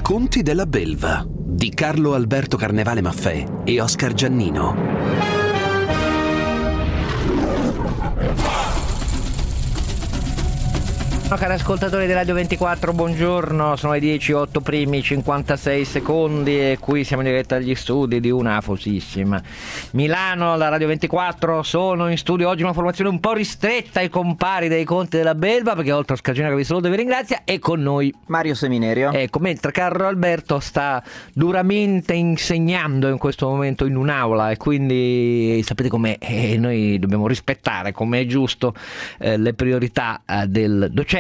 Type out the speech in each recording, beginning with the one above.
I conti della belva di Carlo Alberto Carnevale Maffè e Oscar Giannino. Cari ascoltatori di Radio 24, buongiorno, sono le 10:08 primi 56 secondi e qui siamo in diretta agli studi di una famosissima Milano, la Radio 24. Sono in studio oggi una formazione un po' ristretta ai compari dei conti della belva, perché oltre a Scargina che vi saluto e vi ringrazia, è con noi Mario Seminerio. Ecco, mentre Carlo Alberto sta duramente insegnando in questo momento in un'aula, e quindi sapete com'è, noi dobbiamo rispettare, come è giusto, le priorità del docente,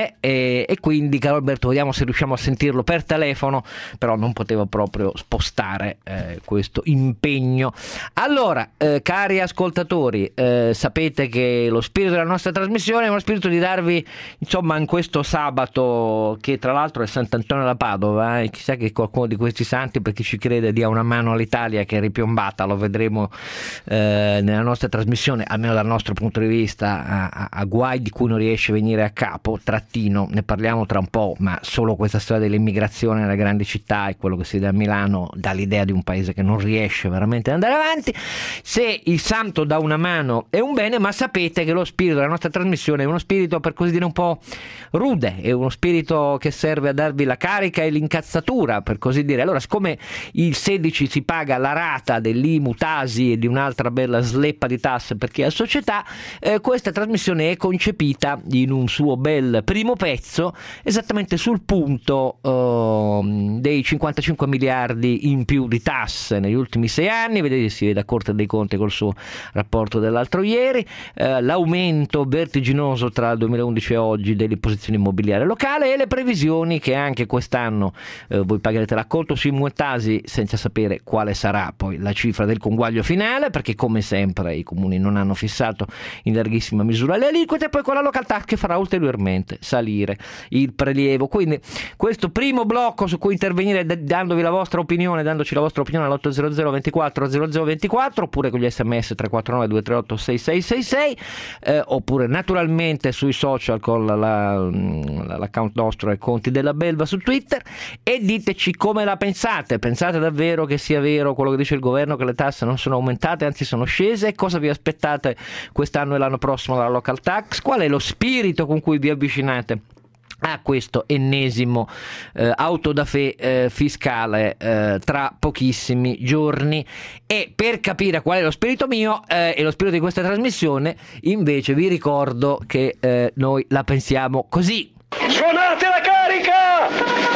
e quindi Carlo Alberto, vediamo se riusciamo a sentirlo per telefono, però non potevo proprio spostare questo impegno. Allora, cari ascoltatori, sapete che lo spirito della nostra trasmissione è uno spirito di darvi, insomma, in questo sabato, che tra l'altro è Sant'Antonio da Padova, e chissà che qualcuno di questi santi, per chi ci crede, dia una mano all'Italia che è ripiombata, lo vedremo nella nostra trasmissione, almeno dal nostro punto di vista, a guai di cui non riesce a venire a capo. Ne parliamo tra un po', ma solo questa storia dell'immigrazione nelle grandi città e quello che si vede a Milano dà l'idea di un paese che non riesce veramente ad andare avanti. Se il santo dà una mano è un bene, ma sapete che lo spirito della nostra trasmissione è uno spirito, per così dire, un po' rude, è uno spirito che serve a darvi la carica e l'incazzatura, per così dire. Allora, siccome il 16 si paga la rata dell'IMU, Tasi e di un'altra bella sleppa di tasse per chi ha società, questa trasmissione è concepita in un suo bel primo pezzo esattamente sul punto dei 55 miliardi in più di tasse negli ultimi 6 anni. Vedete, si vede la Corte dei Conti col suo rapporto dell'altro ieri, l'aumento vertiginoso tra il 2011 e oggi delle posizioni immobiliari locali e le previsioni che anche quest'anno voi pagherete l'acconto su IMU e Tasi senza sapere quale sarà poi la cifra del conguaglio finale, perché come sempre i comuni non hanno fissato in larghissima misura le aliquote, e poi con la local tax che farà ulteriormente salire il prelievo. Quindi questo primo blocco su cui intervenire dandovi la vostra opinione, dandoci la vostra opinione all'800 24 0024, oppure con gli sms 349 238 6666, oppure naturalmente sui social con l'account nostro e Conti della Belva su Twitter, e diteci come la pensate. Pensate davvero che sia vero quello che dice il governo, che le tasse non sono aumentate, anzi sono scese? Cosa vi aspettate quest'anno e l'anno prossimo dalla local tax? Qual è lo spirito con cui vi avvicinate a questo ennesimo auto da fe fiscale tra pochissimi giorni? E per capire qual è lo spirito mio e lo spirito di questa trasmissione, invece vi ricordo che noi la pensiamo così. Suonate la carica!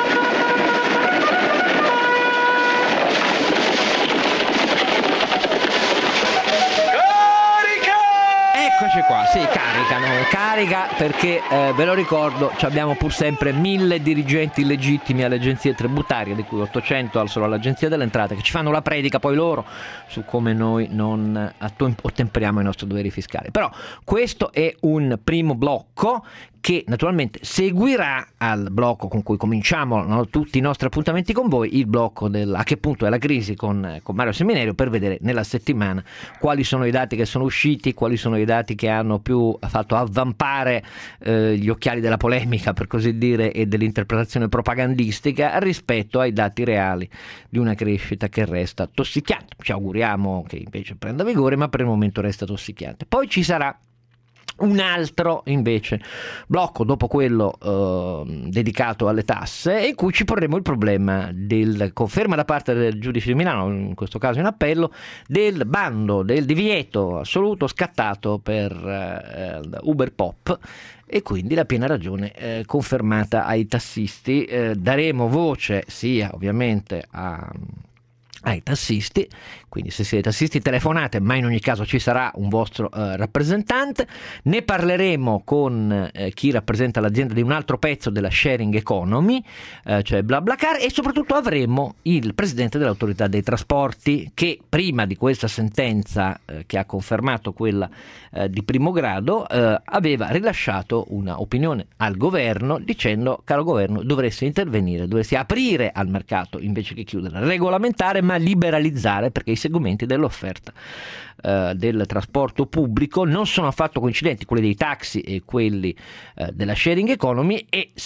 Eccoci qua, sì, carica perché ve lo ricordo, abbiamo pur sempre 1000 dirigenti illegittimi alle agenzie tributarie, di cui 800 solo all'agenzia delle entrate, che ci fanno la predica poi loro su come noi non ottemperiamo ai nostri doveri fiscali. Però questo è un primo blocco che naturalmente seguirà al blocco con cui cominciamo tutti i nostri appuntamenti con voi, il blocco a che punto è la crisi con Mario Seminerio, per vedere nella settimana quali sono i dati che sono usciti, quali sono i dati che hanno più fatto avvampare gli occhiali della polemica, per così dire, e dell'interpretazione propagandistica rispetto ai dati reali di una crescita che resta tossicante. Ci auguriamo che invece prenda vigore, ma per il momento resta tossicante. Poi ci sarà un altro invece blocco dopo quello dedicato alle tasse, in cui ci porremo il problema del conferma da parte del giudice di Milano, in questo caso in appello, del bando del divieto assoluto scattato per Uber Pop, e quindi la piena ragione confermata ai tassisti. Daremo voce sia ovviamente ai tassisti, quindi se siete tassisti telefonate, ma in ogni caso ci sarà un vostro rappresentante. Ne parleremo con chi rappresenta l'azienda di un altro pezzo della sharing economy, cioè BlaBlaCar, e soprattutto avremo il presidente dell'autorità dei trasporti, che prima di questa sentenza che ha confermato quella di primo grado aveva rilasciato una opinione al governo dicendo: caro governo, dovreste intervenire, dovreste aprire al mercato invece che chiudere, regolamentare ma liberalizzare, perché i segmenti dell'offerta del trasporto pubblico non sono affatto coincidenti, quelli dei taxi e quelli della sharing economy, e se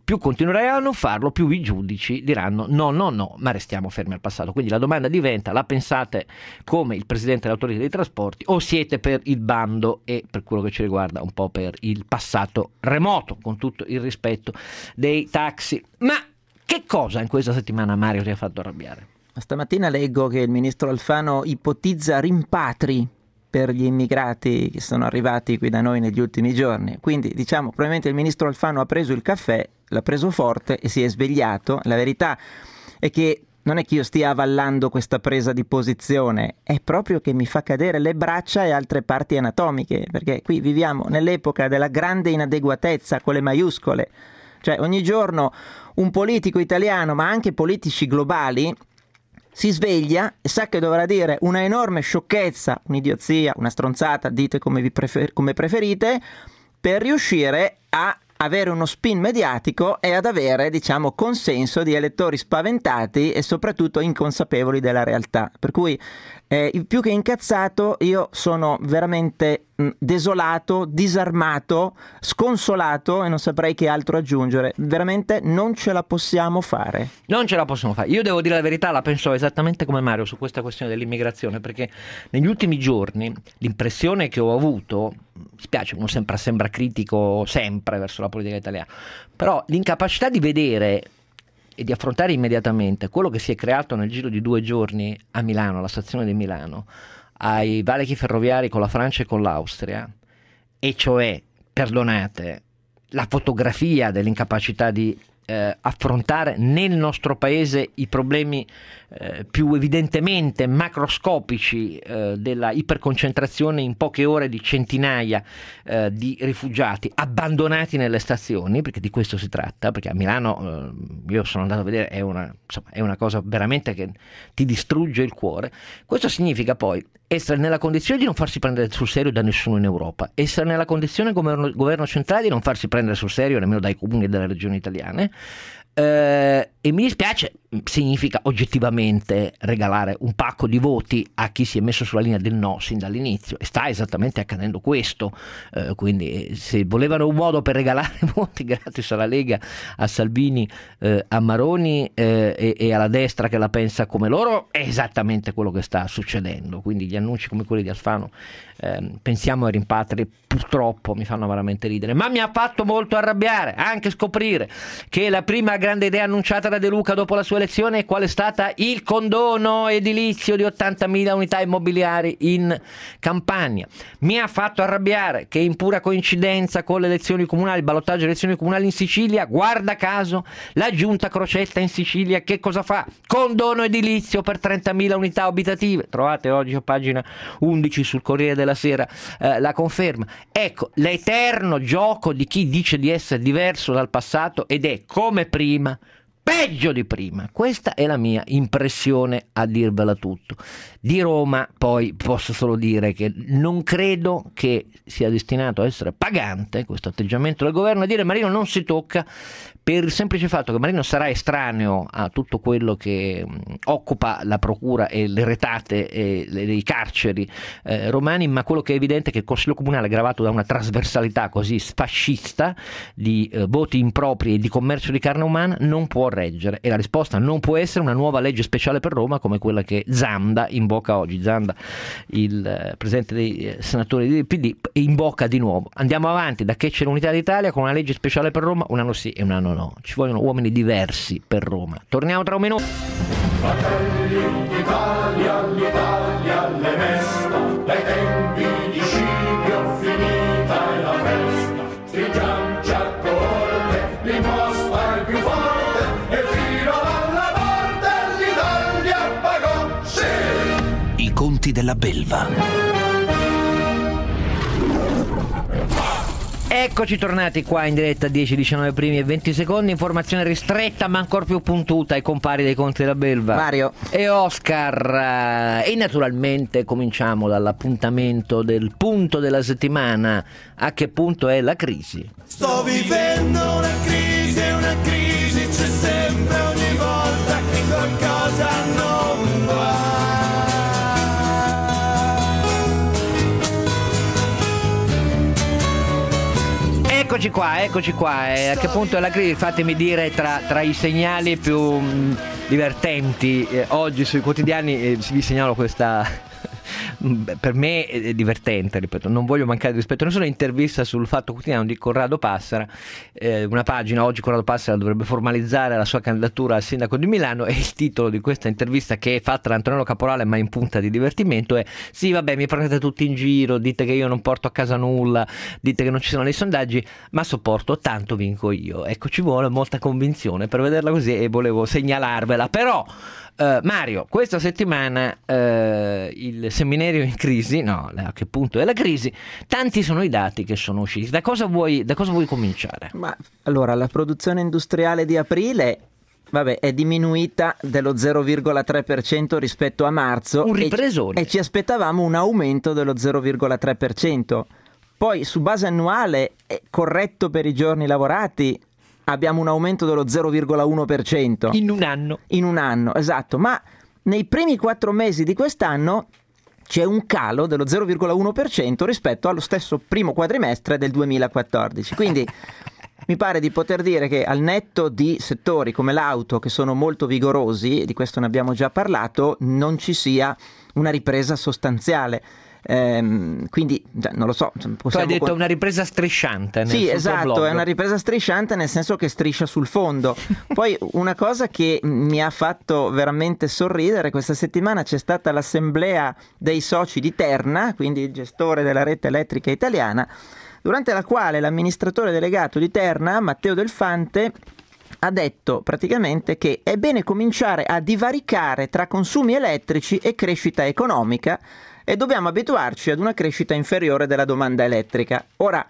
più continuerai a non farlo, più i giudici diranno no, ma restiamo fermi al passato. Quindi la domanda diventa: la pensate come il presidente dell'autorità dei trasporti o siete per il bando e, per quello che ci riguarda, un po' per il passato remoto, con tutto il rispetto dei taxi? Ma che cosa in questa settimana, Mario, ti ha fatto arrabbiare? Stamattina leggo che il ministro Alfano ipotizza rimpatri per gli immigrati che sono arrivati qui da noi negli ultimi giorni. Quindi, diciamo, probabilmente il ministro Alfano ha preso il caffè, l'ha preso forte e si è svegliato. La verità è che non è che io stia avvallando questa presa di posizione, è proprio che mi fa cadere le braccia e altre parti anatomiche, perché qui viviamo nell'epoca della grande inadeguatezza con le maiuscole. Cioè, ogni giorno un politico italiano, ma anche politici globali, si sveglia e sa che dovrà dire una enorme sciocchezza, un'idiozia, una stronzata, dite come preferite, per riuscire a avere uno spin mediatico e ad avere, diciamo, consenso di elettori spaventati e soprattutto inconsapevoli della realtà. Per cui più che incazzato, io sono veramente desolato, disarmato, sconsolato e non saprei che altro aggiungere. Veramente non ce la possiamo fare. Non ce la possiamo fare. Io devo dire la verità, la penso esattamente come Mario su questa questione dell'immigrazione, perché negli ultimi giorni l'impressione che ho avuto, mi spiace, uno sembra critico sempre verso la politica italiana, però l'incapacità di vedere e di affrontare immediatamente quello che si è creato nel giro di 2 giorni a Milano, alla stazione di Milano, ai valichi ferroviari con la Francia e con l'Austria, e cioè, perdonate, la fotografia dell'incapacità di affrontare nel nostro paese i problemi più evidentemente macroscopici della iperconcentrazione in poche ore di centinaia di rifugiati abbandonati nelle stazioni, perché di questo si tratta, perché a Milano io sono andato a vedere, è una cosa veramente che ti distrugge il cuore. Questo significa poi essere nella condizione di non farsi prendere sul serio da nessuno in Europa, essere nella condizione come governo centrale di non farsi prendere sul serio nemmeno dai comuni e dalle regioni italiane, e mi dispiace, significa oggettivamente regalare un pacco di voti a chi si è messo sulla linea del no sin dall'inizio, e sta esattamente accadendo questo. Quindi se volevano un modo per regalare voti gratis alla Lega, a Salvini, a Maroni e alla destra che la pensa come loro, è esattamente quello che sta succedendo. Quindi gli annunci come quelli di Alfano, pensiamo ai rimpatri, purtroppo mi fanno veramente ridere, ma mi ha fatto molto arrabbiare anche scoprire che la prima grande idea annunciata da De Luca dopo la sua elezione, qual è stata? Il condono edilizio di 80.000 unità immobiliari in Campania. Mi ha fatto arrabbiare che in pura coincidenza con le elezioni comunali, il ballottaggio delle elezioni comunali in Sicilia, guarda caso, la giunta Crocetta in Sicilia che cosa fa? Condono edilizio per 30.000 unità abitative. Trovate oggi a pagina 11 sul Corriere della Sera la conferma. Ecco, l'eterno gioco di chi dice di essere diverso dal passato ed è come prima, peggio di prima. Questa è la mia impressione, a dirvela tutto. Di Roma poi posso solo dire che non credo che sia destinato a essere pagante questo atteggiamento del governo, a dire Marino non si tocca, per il semplice fatto che Marino sarà estraneo a tutto quello che occupa la procura e le retate e le carceri romani, ma quello che è evidente è che il Consiglio Comunale, gravato da una trasversalità così fascista di voti impropri e di commercio di carne umana, non può reggere, e la risposta non può essere una nuova legge speciale per Roma come quella che Zanda invoca oggi. Zanda, il presidente dei senatori del PD, invoca di nuovo. Andiamo avanti da che c'è l'unità d'Italia con una legge speciale per Roma, un anno sì e un anno no. Ci vogliono uomini diversi per Roma. Torniamo tra un minuto. Fratelli d'Italia, l'Italia le mesta, dai tempi di Scipio finita è la festa. Stringiamoci a corte, l'imposta è più forte e fino alla morte l'Italia pagò, sì! I conti della belva. Eccoci tornati qua in diretta, 10, 19 primi e 20 secondi, informazione ristretta ma ancora più puntuta ai compari dei conti della belva, Mario e Oscar, e naturalmente cominciamo dall'appuntamento del punto della settimana. A che punto è la crisi? Sto vivendo una crisi, c'è sempre ogni volta che qualcosa non va. Eccoci qua. A che punto è la crisi? Fatemi dire, tra i segnali più divertenti oggi sui quotidiani vi segnalo questa. Per me è divertente, ripeto, non voglio mancare di rispetto a nessuna intervista sul Fatto Quotidiano di Corrado Passera, una pagina. Oggi Corrado Passera dovrebbe formalizzare la sua candidatura al sindaco di Milano e il titolo di questa intervista, che è fatta da Antonello Caporale ma in punta di divertimento, è: sì vabbè, mi prendete tutti in giro, dite che io non porto a casa nulla, dite che non ci sono nei sondaggi, ma sopporto, tanto vinco io. Ecco, ci vuole molta convinzione per vederla così e volevo segnalarvela. Però Mario, questa settimana il seminario in crisi, a che punto è la crisi? Tanti sono i dati che sono usciti. Da cosa vuoi cominciare? Ma allora, la produzione industriale di aprile è diminuita dello 0,3% rispetto a marzo. Un ripresone. E ci aspettavamo un aumento dello 0,3%. Poi su base annuale, corretto per i giorni lavorati, abbiamo un aumento dello 0,1%. In un anno. In un anno, esatto. Ma nei primi 4 mesi di quest'anno c'è un calo dello 0,1% rispetto allo stesso primo quadrimestre del 2014. Quindi mi pare di poter dire che, al netto di settori come l'auto, che sono molto vigorosi, di questo ne abbiamo già parlato, non ci sia una ripresa sostanziale. Quindi non lo so, tu hai detto una ripresa strisciante sì, esatto, è una ripresa strisciante, nel senso che striscia sul fondo. Poi una cosa che mi ha fatto veramente sorridere: questa settimana c'è stata l'assemblea dei soci di Terna, quindi il gestore della rete elettrica italiana, durante la quale l'amministratore delegato di Terna, Matteo Delfante, ha detto praticamente che è bene cominciare a divaricare tra consumi elettrici e crescita economica, e dobbiamo abituarci ad una crescita inferiore della domanda elettrica. Ora,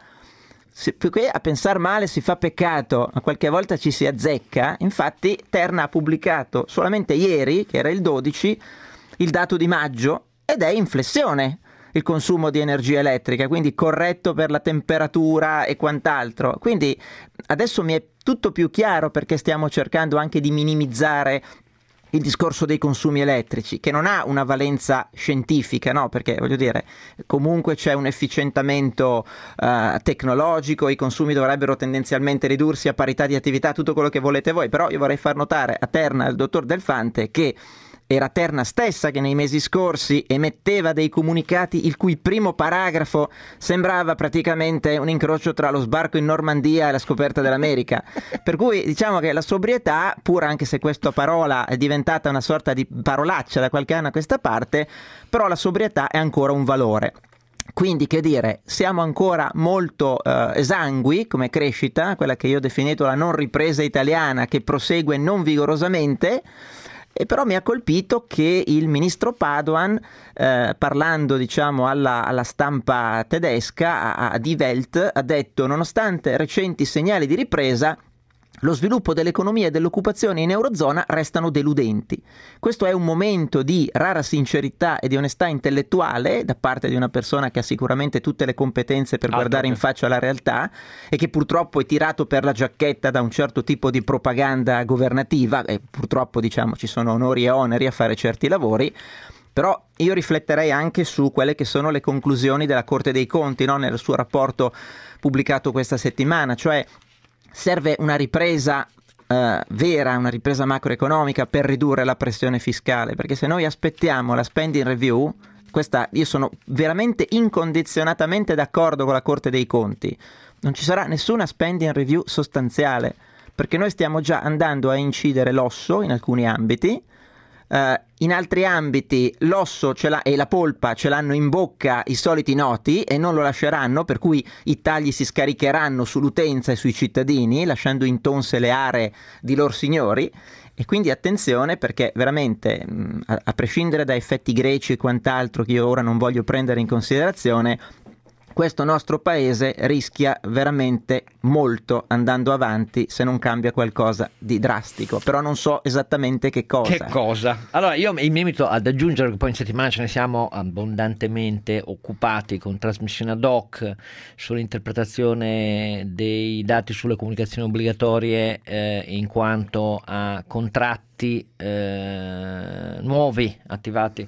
poiché a pensare male si fa peccato, ma qualche volta ci si azzecca. Infatti Terna ha pubblicato solamente ieri, che era il 12, il dato di maggio, ed è in flessione il consumo di energia elettrica, quindi corretto per la temperatura e quant'altro. Quindi adesso mi è tutto più chiaro perché stiamo cercando anche di minimizzare il discorso dei consumi elettrici, che non ha una valenza scientifica, no? Perché voglio dire, comunque c'è un efficientamento tecnologico, i consumi dovrebbero tendenzialmente ridursi a parità di attività, tutto quello che volete voi. Però io vorrei far notare a Terna, al dottor Delfante, che era Terna stessa che nei mesi scorsi emetteva dei comunicati il cui primo paragrafo sembrava praticamente un incrocio tra lo sbarco in Normandia e la scoperta dell'America. Per cui diciamo che la sobrietà, pur anche se questa parola è diventata una sorta di parolaccia da qualche anno a questa parte, però la sobrietà è ancora un valore. Quindi, che dire, siamo ancora molto esangui come crescita, quella che io ho definito la non ripresa italiana, che prosegue non vigorosamente. E però mi ha colpito che il ministro Padoan, parlando diciamo alla stampa tedesca, a Die Welt, ha detto: nonostante recenti segnali di ripresa, lo sviluppo dell'economia e dell'occupazione in Eurozona restano deludenti. Questo è un momento di rara sincerità e di onestà intellettuale da parte di una persona che ha sicuramente tutte le competenze per guardare in faccia la realtà, e che purtroppo è tirato per la giacchetta da un certo tipo di propaganda governativa, e purtroppo diciamo ci sono onori e oneri a fare certi lavori. Però io rifletterei anche su quelle che sono le conclusioni della Corte dei Conti, no? Nel suo rapporto pubblicato questa settimana, cioè serve una ripresa vera, una ripresa macroeconomica per ridurre la pressione fiscale, perché se noi aspettiamo la spending review, io sono veramente incondizionatamente d'accordo con la Corte dei Conti, non ci sarà nessuna spending review sostanziale, perché noi stiamo già andando a incidere l'osso in alcuni ambiti. In altri ambiti l'osso e la polpa ce l'hanno in bocca i soliti noti e non lo lasceranno, per cui i tagli si scaricheranno sull'utenza e sui cittadini, lasciando intonse le aree di lor signori. E quindi attenzione, perché veramente, a prescindere da effetti greci e quant'altro che io ora non voglio prendere in considerazione, questo nostro paese rischia veramente molto andando avanti se non cambia qualcosa di drastico, però non so esattamente che cosa. Che cosa? Allora io mi limito ad aggiungere che poi in settimana ce ne siamo abbondantemente occupati con trasmissioni ad hoc sull'interpretazione dei dati sulle comunicazioni obbligatorie in quanto a contratti nuovi attivati.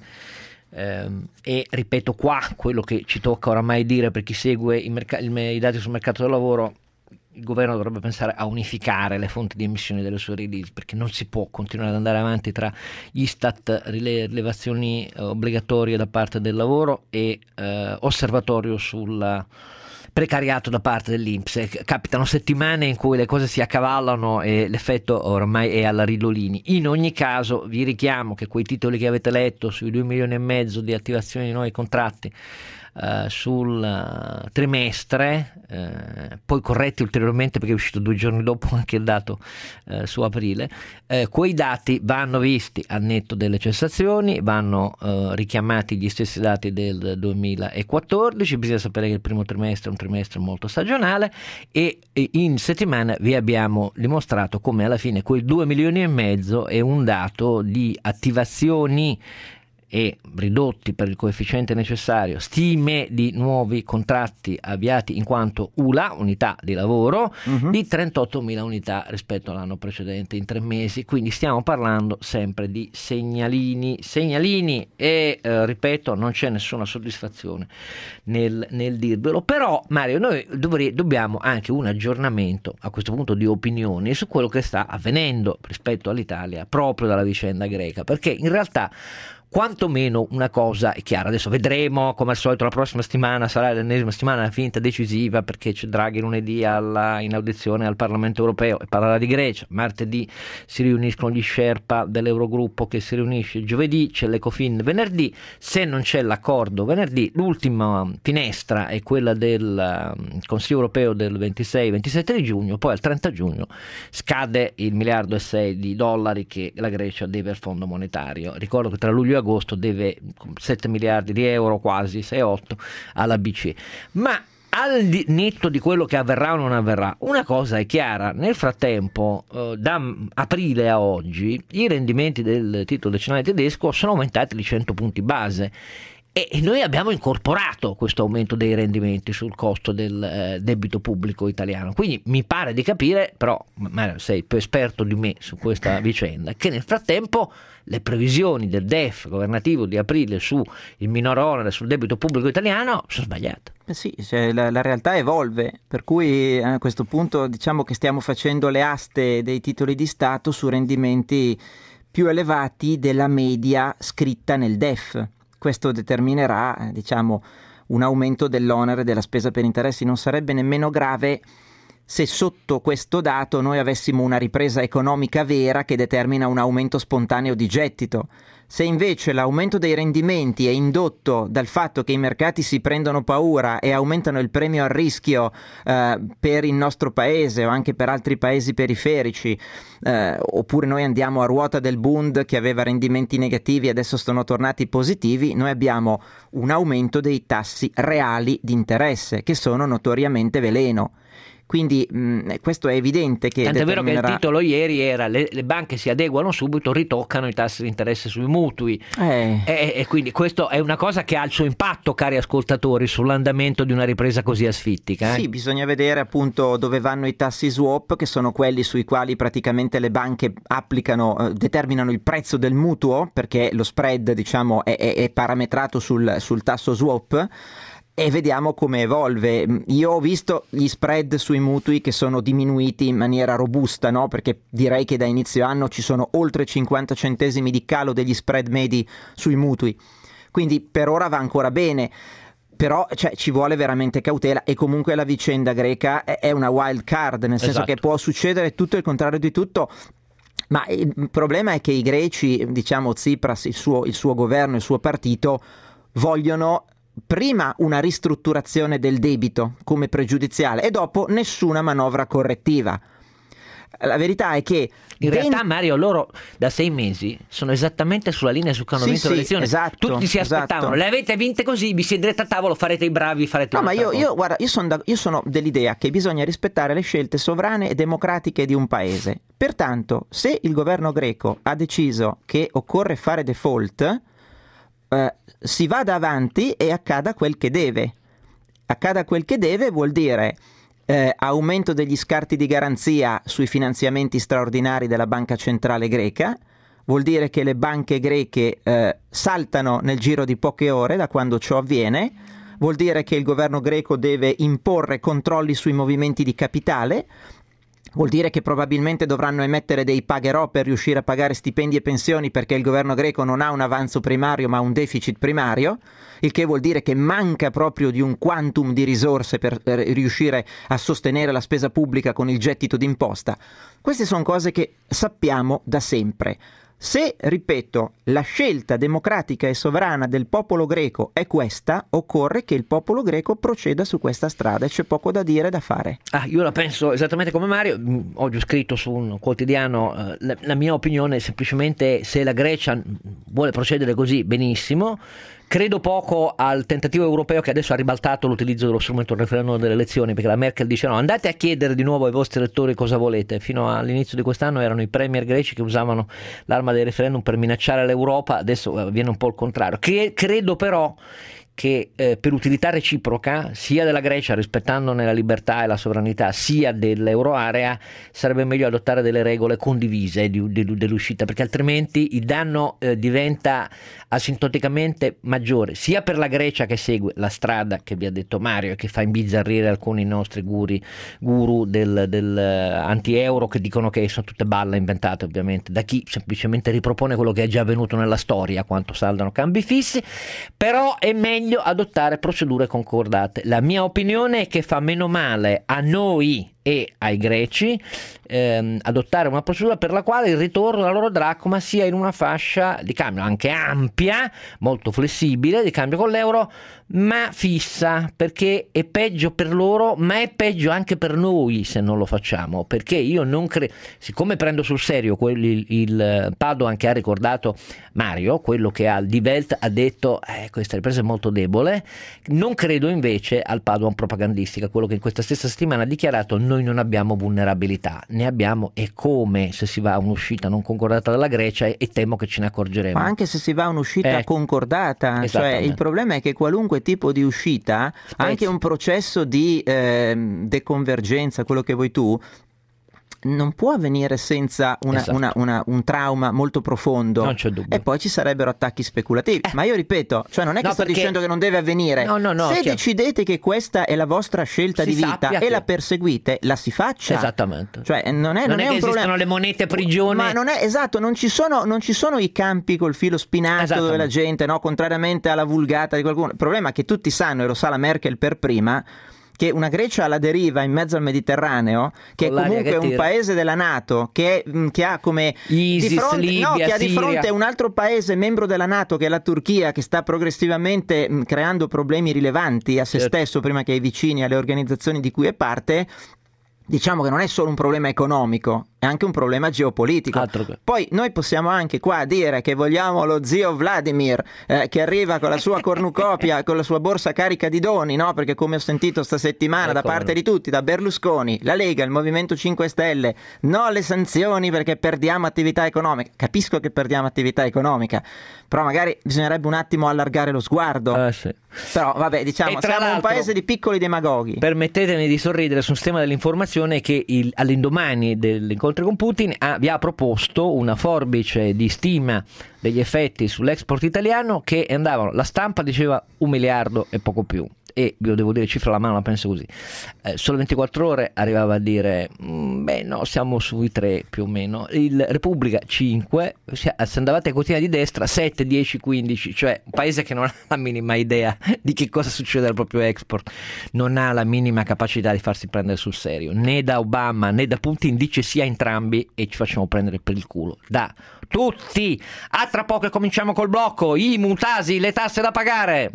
E ripeto qua quello che ci tocca oramai dire per chi segue i dati sul mercato del lavoro: il governo dovrebbe pensare a unificare le fonti di emissione delle sue release, perché non si può continuare ad andare avanti tra Istat, rilevazioni obbligatorie da parte del lavoro e osservatorio sul precariato da parte dell'INPS. Capitano settimane in cui le cose si accavallano e l'effetto ormai è alla Ridolini. In ogni caso vi richiamo che quei titoli che avete letto sui 2,5 milioni di attivazioni di nuovi contratti sul trimestre, poi corretti ulteriormente perché è uscito 2 giorni dopo anche il dato su aprile, quei dati vanno visti al netto delle cessazioni, vanno richiamati gli stessi dati del 2014. Bisogna sapere che il primo trimestre è un trimestre molto stagionale e in settimana vi abbiamo dimostrato come alla fine quei 2,5 milioni è un dato di attivazioni e ridotti per il coefficiente necessario, stime di nuovi contratti avviati in quanto ULA, unità di lavoro, di 38.000 unità rispetto all'anno precedente in 3 mesi, quindi stiamo parlando sempre di segnalini e ripeto, non c'è nessuna soddisfazione nel dirvelo, però Mario, noi dobbiamo anche un aggiornamento a questo punto di opinioni su quello che sta avvenendo rispetto all'Italia proprio dalla vicenda greca, perché in realtà quantomeno una cosa è chiara. Adesso vedremo, come al solito la prossima settimana sarà l'ennesima settimana finta decisiva, perché c'è Draghi lunedì in audizione al Parlamento Europeo e parlerà di Grecia, martedì si riuniscono gli Sherpa dell'Eurogruppo che si riunisce giovedì, c'è l'Ecofin venerdì, se non c'è l'accordo venerdì l'ultima finestra è quella del Consiglio Europeo del 26-27 di giugno, poi al 30 giugno scade il $1,6 miliardi che la Grecia deve al Fondo Monetario. Ricordo che tra luglio e agosto deve 7 miliardi di euro, quasi 6-8 alla BCE. Ma al netto di quello che avverrà o non avverrà, una cosa è chiara: nel frattempo da aprile a oggi i rendimenti del titolo decennale tedesco sono aumentati di 100 punti base e noi abbiamo incorporato questo aumento dei rendimenti sul costo del debito pubblico italiano. Quindi mi pare di capire, però Mario sei più esperto di me su questa vicenda, che nel frattempo le previsioni del DEF governativo di aprile sul minor onere sul debito pubblico italiano sono sbagliate. Sì, cioè la realtà evolve, per cui a questo punto diciamo che stiamo facendo le aste dei titoli di Stato su rendimenti più elevati della media scritta nel DEF. Questo determinerà, diciamo, un aumento dell'onere della spesa per interessi. Non sarebbe nemmeno grave se sotto questo dato noi avessimo una ripresa economica vera che determina un aumento spontaneo di gettito. Se invece l'aumento dei rendimenti è indotto dal fatto che i mercati si prendono paura e aumentano il premio al rischio per il nostro paese o anche per altri paesi periferici, oppure noi andiamo a ruota del Bund che aveva rendimenti negativi e adesso sono tornati positivi, noi abbiamo un aumento dei tassi reali di interesse che sono notoriamente veleno. Quindi questo è evidente che tant'è vero che il titolo ieri era le banche si adeguano subito, ritoccano i tassi di interesse sui mutui e quindi questo è una cosa che ha il suo impatto, cari ascoltatori, sull'andamento di una ripresa così asfittica. Sì, bisogna vedere appunto dove vanno i tassi swap, che sono quelli sui quali praticamente le banche applicano, determinano il prezzo del mutuo, perché lo spread diciamo è parametrato sul tasso swap. E vediamo come evolve. Io ho visto gli spread sui mutui che sono diminuiti in maniera robusta, no? Perché direi che da inizio anno ci sono oltre 50 centesimi di calo degli spread medi sui mutui. Quindi per ora va ancora bene. Però ci vuole veramente cautela e comunque la vicenda greca è una wild card, nel senso che può succedere tutto il contrario di tutto. Ma il problema è che i greci, diciamo Tsipras, il suo governo, il suo partito, vogliono prima una ristrutturazione del debito come pregiudiziale e dopo nessuna manovra correttiva. La verità è che in realtà Mario loro da 6 mesi sono esattamente sulla linea su cui hanno vinto le elezioni. Esatto, tutti si aspettavano, le avete vinte così, vi siederete a tavolo, farete i bravi, farete ma io sono dell'idea che bisogna rispettare le scelte sovrane e democratiche di un paese. Pertanto se il governo greco ha deciso che occorre fare default, si vada avanti e accada quel che deve. Accada quel che deve vuol dire aumento degli scarti di garanzia sui finanziamenti straordinari della Banca Centrale Greca, vuol dire che le banche greche saltano nel giro di poche ore da quando ciò avviene, vuol dire che il governo greco deve imporre controlli sui movimenti di capitale, vuol dire che probabilmente dovranno emettere dei pagherò per riuscire a pagare stipendi e pensioni, perché il governo greco non ha un avanzo primario ma un deficit primario, il che vuol dire che manca proprio di un quantum di risorse per riuscire a sostenere la spesa pubblica con il gettito d'imposta. Queste sono cose che sappiamo da sempre. Se, ripeto, la scelta democratica e sovrana del popolo greco è questa, occorre che il popolo greco proceda su questa strada e c'è poco da dire e da fare. Io la penso esattamente come Mario. Oggi ho scritto su un quotidiano, la mia opinione è semplicemente: se la Grecia vuole procedere così, benissimo. Credo poco al tentativo europeo che adesso ha ribaltato l'utilizzo dello strumento del referendum delle elezioni, perché la Merkel dice no, andate a chiedere di nuovo ai vostri elettori cosa volete. Fino all'inizio di quest'anno erano i premier greci che usavano l'arma del referendum per minacciare l'Europa, adesso avviene un po' il contrario. Credo però che per utilità reciproca, sia della Grecia rispettandone la libertà e la sovranità, sia dell'euroarea, sarebbe meglio adottare delle regole condivise dell'uscita, perché altrimenti il danno diventa asintoticamente maggiore, sia per la Grecia che segue la strada che vi ha detto Mario e che fa imbizzarrire alcuni nostri guru del anti-euro, che dicono che sono tutte balle inventate ovviamente da chi semplicemente ripropone quello che è già avvenuto nella storia, quanto saldano cambi fissi. Però è meglio adottare procedure concordate. La mia opinione è che fa meno male a noi e ai greci adottare una procedura per la quale il ritorno della loro dracma sia in una fascia di cambio anche ampia, molto flessibile, di cambio con l'euro, ma fissa, perché è peggio per loro, ma è peggio anche per noi se non lo facciamo, perché io non credo, siccome prendo sul serio il Padoan che ha ricordato Mario, quello che al Die Welt ha detto questa ripresa è molto debole, non credo invece al Padoan propagandistica, quello che in questa stessa settimana ha dichiarato: noi non abbiamo vulnerabilità, ne abbiamo e come, se si va a un'uscita non concordata dalla Grecia, e temo che ce ne accorgeremo. Ma anche se si va a un'uscita concordata, cioè il problema è che qualunque tipo di uscita, anche un processo di deconvergenza, quello che vuoi tu, non può avvenire senza un trauma molto profondo. Non c'è dubbio. E poi ci sarebbero attacchi speculativi. Ma io ripeto, cioè non è che sto dicendo che non deve avvenire. No, se decidete che questa è la vostra scelta di vita e la perseguite, la si faccia. Esattamente. Cioè non è che un esistono problema. le monete prigione. Ma non è esatto, non ci sono i campi col filo spinato dove la gente, no, contrariamente alla vulgata di qualcuno. Il problema è che tutti sanno, e lo sa la Merkel per prima, che una Grecia alla deriva in mezzo al Mediterraneo, che è comunque un paese della NATO, che ha come ISIS, di fronte, Libia, che ha di Siria. fronte un altro paese membro della NATO, che è la Turchia, che sta progressivamente creando problemi rilevanti a se stesso prima che ai vicini, alle organizzazioni di cui è parte. Diciamo che non è solo un problema economico, è anche un problema geopolitico. Poi noi possiamo anche qua dire che vogliamo lo zio Vladimir che arriva con la sua cornucopia, con la sua borsa carica di doni, no? Perché come ho sentito sta settimana da parte di tutti, da Berlusconi, la Lega, il Movimento 5 Stelle, no alle sanzioni perché perdiamo attività economica. Capisco che perdiamo attività economica, però magari bisognerebbe un attimo allargare lo sguardo. Sì. Però vabbè, diciamo, siamo un paese di piccoli demagoghi. Permettetemi di sorridere sul sistema dell'informazione che all'indomani dell'incontro con Putin vi ha proposto una forbice di stima degli effetti sull'export italiano che andavano, la stampa diceva 1 miliardo e poco più, e io devo dire, cifra alla mano la penso così, solo 24 ore arrivava a dire beh no, siamo sui 3 più o meno, il Repubblica 5, se andavate ai quotidiani di destra 7, 10, 15, cioè un paese che non ha la minima idea di che cosa succede al proprio export, non ha la minima capacità di farsi prendere sul serio, né da Obama né da Putin, dice sì a entrambi e ci facciamo prendere per il culo da tutti. A tra poco cominciamo col blocco, i mutasi, le tasse da pagare.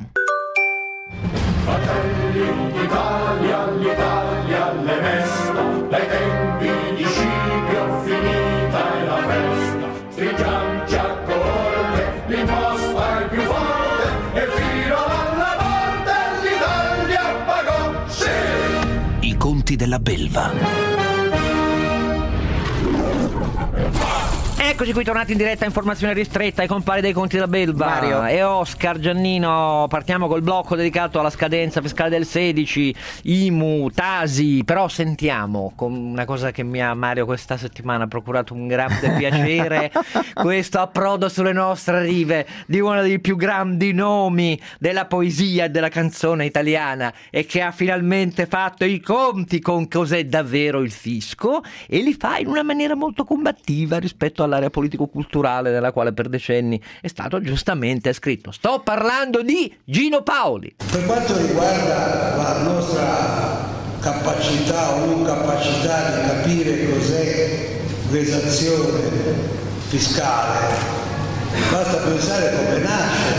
Fratelli d'Italia, l'Italia le mesta, dai tempi di Scipio finita è la festa, stringiamoci a corte, l'imposta è più forte, e fino alla morte l'Italia pagò, sì! I conti della belva. Eccoci qui tornati in diretta, informazione ristretta ai compari dei conti da Belva, Mario e Oscar Giannino. Partiamo col blocco dedicato alla scadenza fiscale del 16, IMU, Tasi. Però sentiamo con una cosa che Mario questa settimana ha procurato un grande piacere, questo approdo sulle nostre rive di uno dei più grandi nomi della poesia e della canzone italiana, e che ha finalmente fatto i conti con cos'è davvero il fisco, e li fa in una maniera molto combattiva rispetto all'area politico-culturale nella quale per decenni è stato giustamente scritto. Sto parlando di Gino Paoli. Per quanto riguarda la nostra capacità o non capacità di capire cos'è l'esazione fiscale, basta pensare come nasce,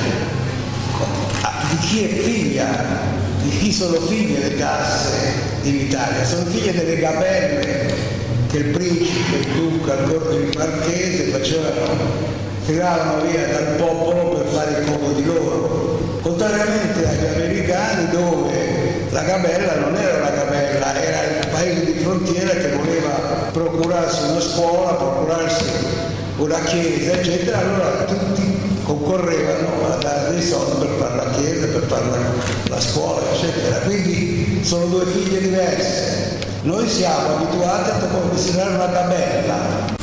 di chi è figlia, di chi sono figlie le tasse in Italia. Sono figlie delle gabelle che il principe, il duca, il corte marchese tiravano via dal popolo per fare il comodo di loro, contrariamente agli americani, dove la gabella non era una gabella, era il paese di frontiera che voleva procurarsi una scuola, procurarsi una chiesa, eccetera. Allora tutti concorrevano a dare dei soldi per fare la chiesa, per fare la scuola, eccetera. Quindi sono due figlie diverse. Noi siamo abituati a considerare una gabella.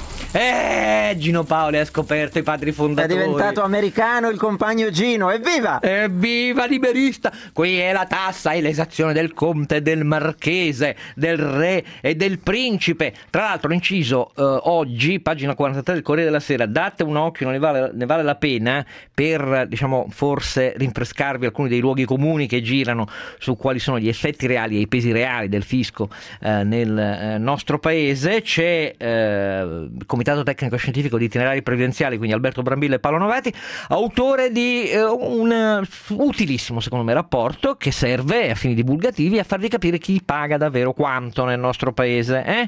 Gino Paoli ha scoperto i padri fondatori. È diventato americano il compagno Gino, evviva! Evviva liberista! Qui è la tassa e l'esazione del conte, del marchese, del re e del principe. Tra l'altro inciso oggi, pagina 43 del Corriere della Sera, date un occhio, ne vale la pena, per forse rinfrescarvi alcuni dei luoghi comuni che girano su quali sono gli effetti reali e i pesi reali del fisco nel nostro paese. C'è Comitato Tecnico Scientifico di Itinerari Previdenziali, quindi Alberto Brambilla e Paolo Novati, autore di un utilissimo, secondo me, rapporto che serve a fini divulgativi a farvi capire chi paga davvero quanto nel nostro paese.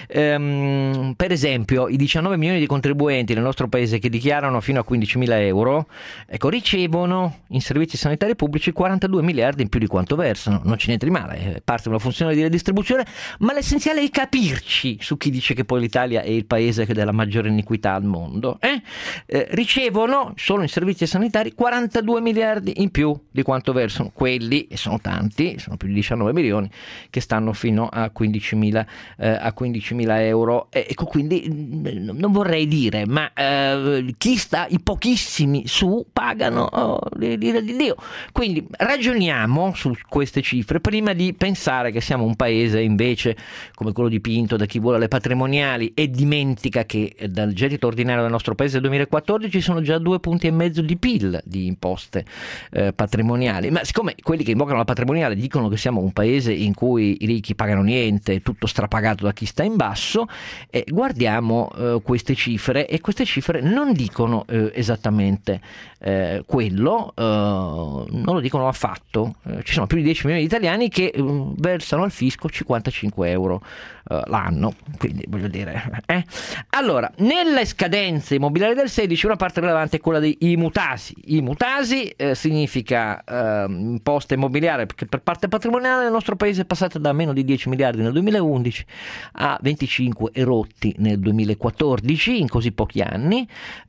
Per esempio, i 19 milioni di contribuenti nel nostro paese che dichiarano fino a 15.000 euro, ricevono in servizi sanitari pubblici 42 miliardi in più di quanto versano. Non c'è niente di male, parte una funzione di redistribuzione, ma l'essenziale è capirci su chi dice che poi l'Italia è il paese che dà la maggiore iniquità al mondo. Ricevono solo in servizi sanitari 42 miliardi in più di quanto versano quelli, e sono tanti, sono più di 19 milioni, che stanno fino a 15.000 euro. Ecco, quindi non vorrei dire, ma chi sta, i pochissimi su, pagano l'ira di Dio. Quindi ragioniamo su queste cifre prima di pensare che siamo un paese invece come quello dipinto da chi vuole le patrimoniali e dimentica che dal gettito ordinario del nostro paese del 2014 sono già 2,5 punti di PIL di imposte patrimoniali. Ma siccome quelli che invocano la patrimoniale dicono che siamo un paese in cui i ricchi pagano niente, tutto strapagato da chi sta in basso, guardiamo queste cifre, e queste cifre non dicono esattamente quello, non lo dicono affatto. Ci sono più di 10 milioni di italiani che versano al fisco 55 euro l'anno, quindi voglio dire. Allora, nelle scadenze immobiliari del 16 una parte rilevante è quella dei IMU-Tasi. IMU-Tasi significa imposta immobiliare, perché per parte patrimoniale nel nostro paese è passata da meno di 10 miliardi nel 2011 a 25 e rotti nel 2014, in così pochi anni.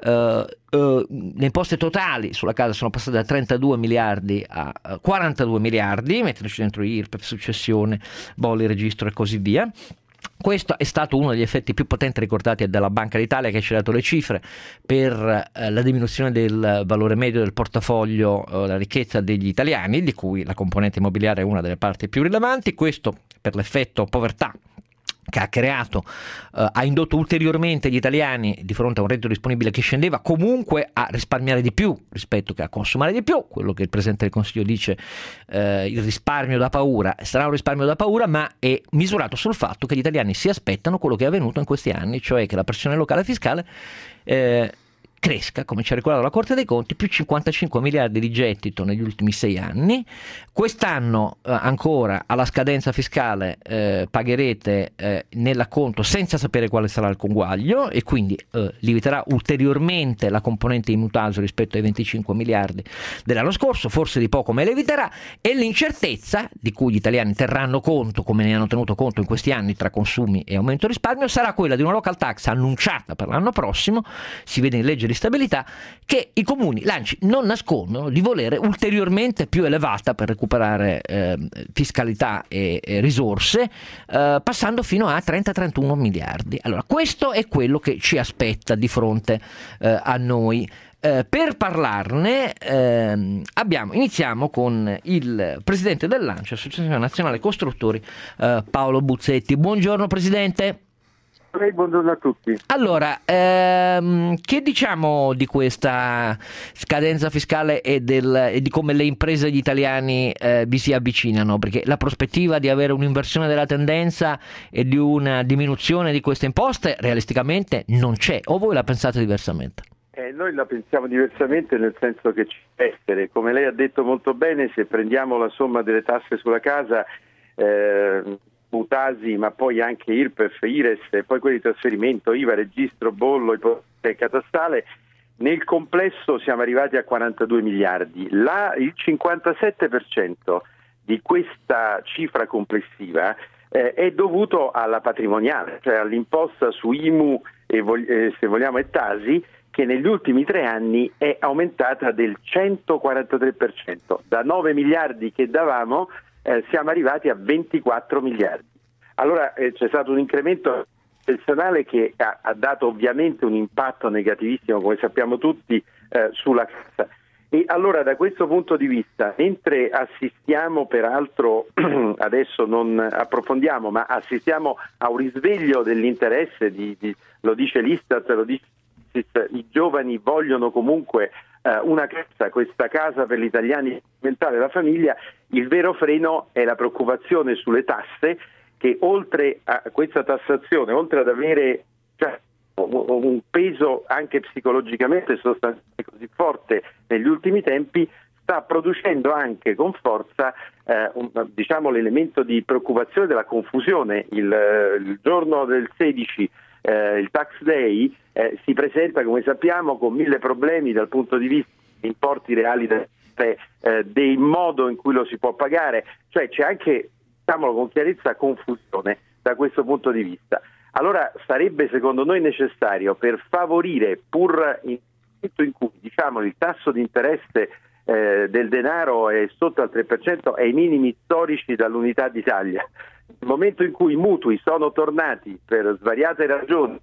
Le imposte totali sulla casa sono passate da 32 miliardi a 42 miliardi, mettendoci dentro IRPEF, successione, bolli, registro e così via. Questo è stato uno degli effetti più potenti ricordati dalla Banca d'Italia, che ci ha dato le cifre per la diminuzione del valore medio del portafoglio, la ricchezza degli italiani, di cui la componente immobiliare è una delle parti più rilevanti. Questo per l'effetto povertà che ha creato, ha indotto ulteriormente gli italiani, di fronte a un reddito disponibile che scendeva, comunque a risparmiare di più rispetto che a consumare di più. Quello che il Presidente del Consiglio dice, il risparmio da paura, sarà un risparmio da paura, ma è misurato sul fatto che gli italiani si aspettano quello che è avvenuto in questi anni, cioè che la pressione locale fiscale cresca, come ci ha ricordato la Corte dei Conti, più 55 miliardi di gettito negli ultimi 6 anni. Quest'anno ancora alla scadenza fiscale pagherete nell'acconto senza sapere quale sarà il conguaglio, e quindi limiterà ulteriormente la componente in mutaggio rispetto ai 25 miliardi dell'anno scorso, forse di poco ma leviterà, e l'incertezza di cui gli italiani terranno conto, come ne hanno tenuto conto in questi anni, tra consumi e aumento risparmio, sarà quella di una local tax annunciata per l'anno prossimo, si vede in legge di stabilità, che i comuni l'ANCI non nascondono di volere ulteriormente più elevata per recuperare fiscalità e risorse, passando fino a 30-31 miliardi. Allora, questo è quello che ci aspetta di fronte a noi. Per parlarne iniziamo con il presidente dell'ANCI, Associazione Nazionale Costruttori, Paolo Buzzetti. Buongiorno Presidente. Buongiorno a tutti. Allora, che diciamo di questa scadenza fiscale e di come le imprese e gli italiani vi si avvicinano? Perché la prospettiva di avere un'inversione della tendenza e di una diminuzione di queste imposte realisticamente non c'è, o voi la pensate diversamente? Noi la pensiamo diversamente, nel senso che ci deve essere, come lei ha detto molto bene, se prendiamo la somma delle tasse sulla casa, Mutasi, ma poi anche IRPEF, IRES, e poi quelli di trasferimento, IVA, registro, bollo, ipoteca catastale, nel complesso siamo arrivati a 42 miliardi. Il 57% di questa cifra complessiva è dovuto alla patrimoniale, cioè all'imposta su IMU e se vogliamo e Tasi, che negli ultimi 3 anni è aumentata del 143%. Da 9 miliardi che davamo siamo arrivati a 24 miliardi. Allora c'è stato un incremento eccezionale che ha dato ovviamente un impatto negativissimo, come sappiamo tutti, sulla cassa. E allora da questo punto di vista, mentre assistiamo peraltro, adesso non approfondiamo, ma assistiamo a un risveglio dell'interesse, lo dice l'Istat, lo dice i giovani vogliono comunque una casa, questa casa per gli italiani aumentare la famiglia, il vero freno è la preoccupazione sulle tasse, che oltre a questa tassazione, oltre ad avere un peso anche psicologicamente sostanzialmente così forte negli ultimi tempi, sta producendo anche con forza l'elemento di preoccupazione della confusione. Il giorno del 16, il tax day, si presenta, come sappiamo, con 1000 problemi dal punto di vista degli importi reali del modo in cui lo si può pagare, cioè c'è anche, diciamolo con chiarezza, confusione da questo punto di vista. Allora sarebbe secondo noi necessario, per favorire, pur in momento in cui il tasso di interesse del denaro è sotto al 3%, è ai minimi storici dall'unità d'Italia, nel momento in cui i mutui sono tornati per svariate ragioni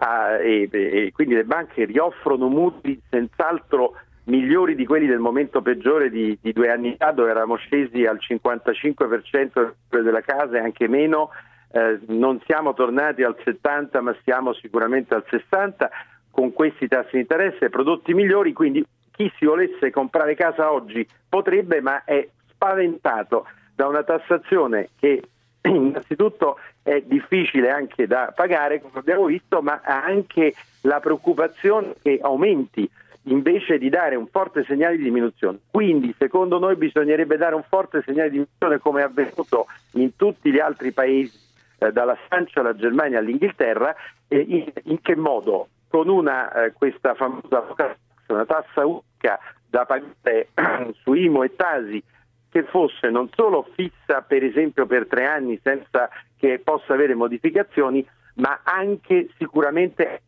e quindi le banche rioffrono mutui senz'altro migliori di quelli del momento peggiore di 2 anni fa, dove eravamo scesi al 55% della casa e anche meno, non siamo tornati al 70% ma siamo sicuramente al 60%, con questi tassi di interesse, prodotti migliori, quindi chi si volesse comprare casa oggi potrebbe, ma è spaventato da una tassazione che innanzitutto è difficile anche da pagare, come abbiamo visto, ma ha anche la preoccupazione che aumenti invece di dare un forte segnale di diminuzione. Quindi secondo noi bisognerebbe dare un forte segnale di diminuzione, come è avvenuto in tutti gli altri paesi, dalla Francia alla Germania all'Inghilterra. In che modo? Con questa famosa una tassa unica da pagare su IMU e Tasi, che fosse non solo fissa per esempio per 3 anni senza che possa avere modificazioni, ma anche sicuramente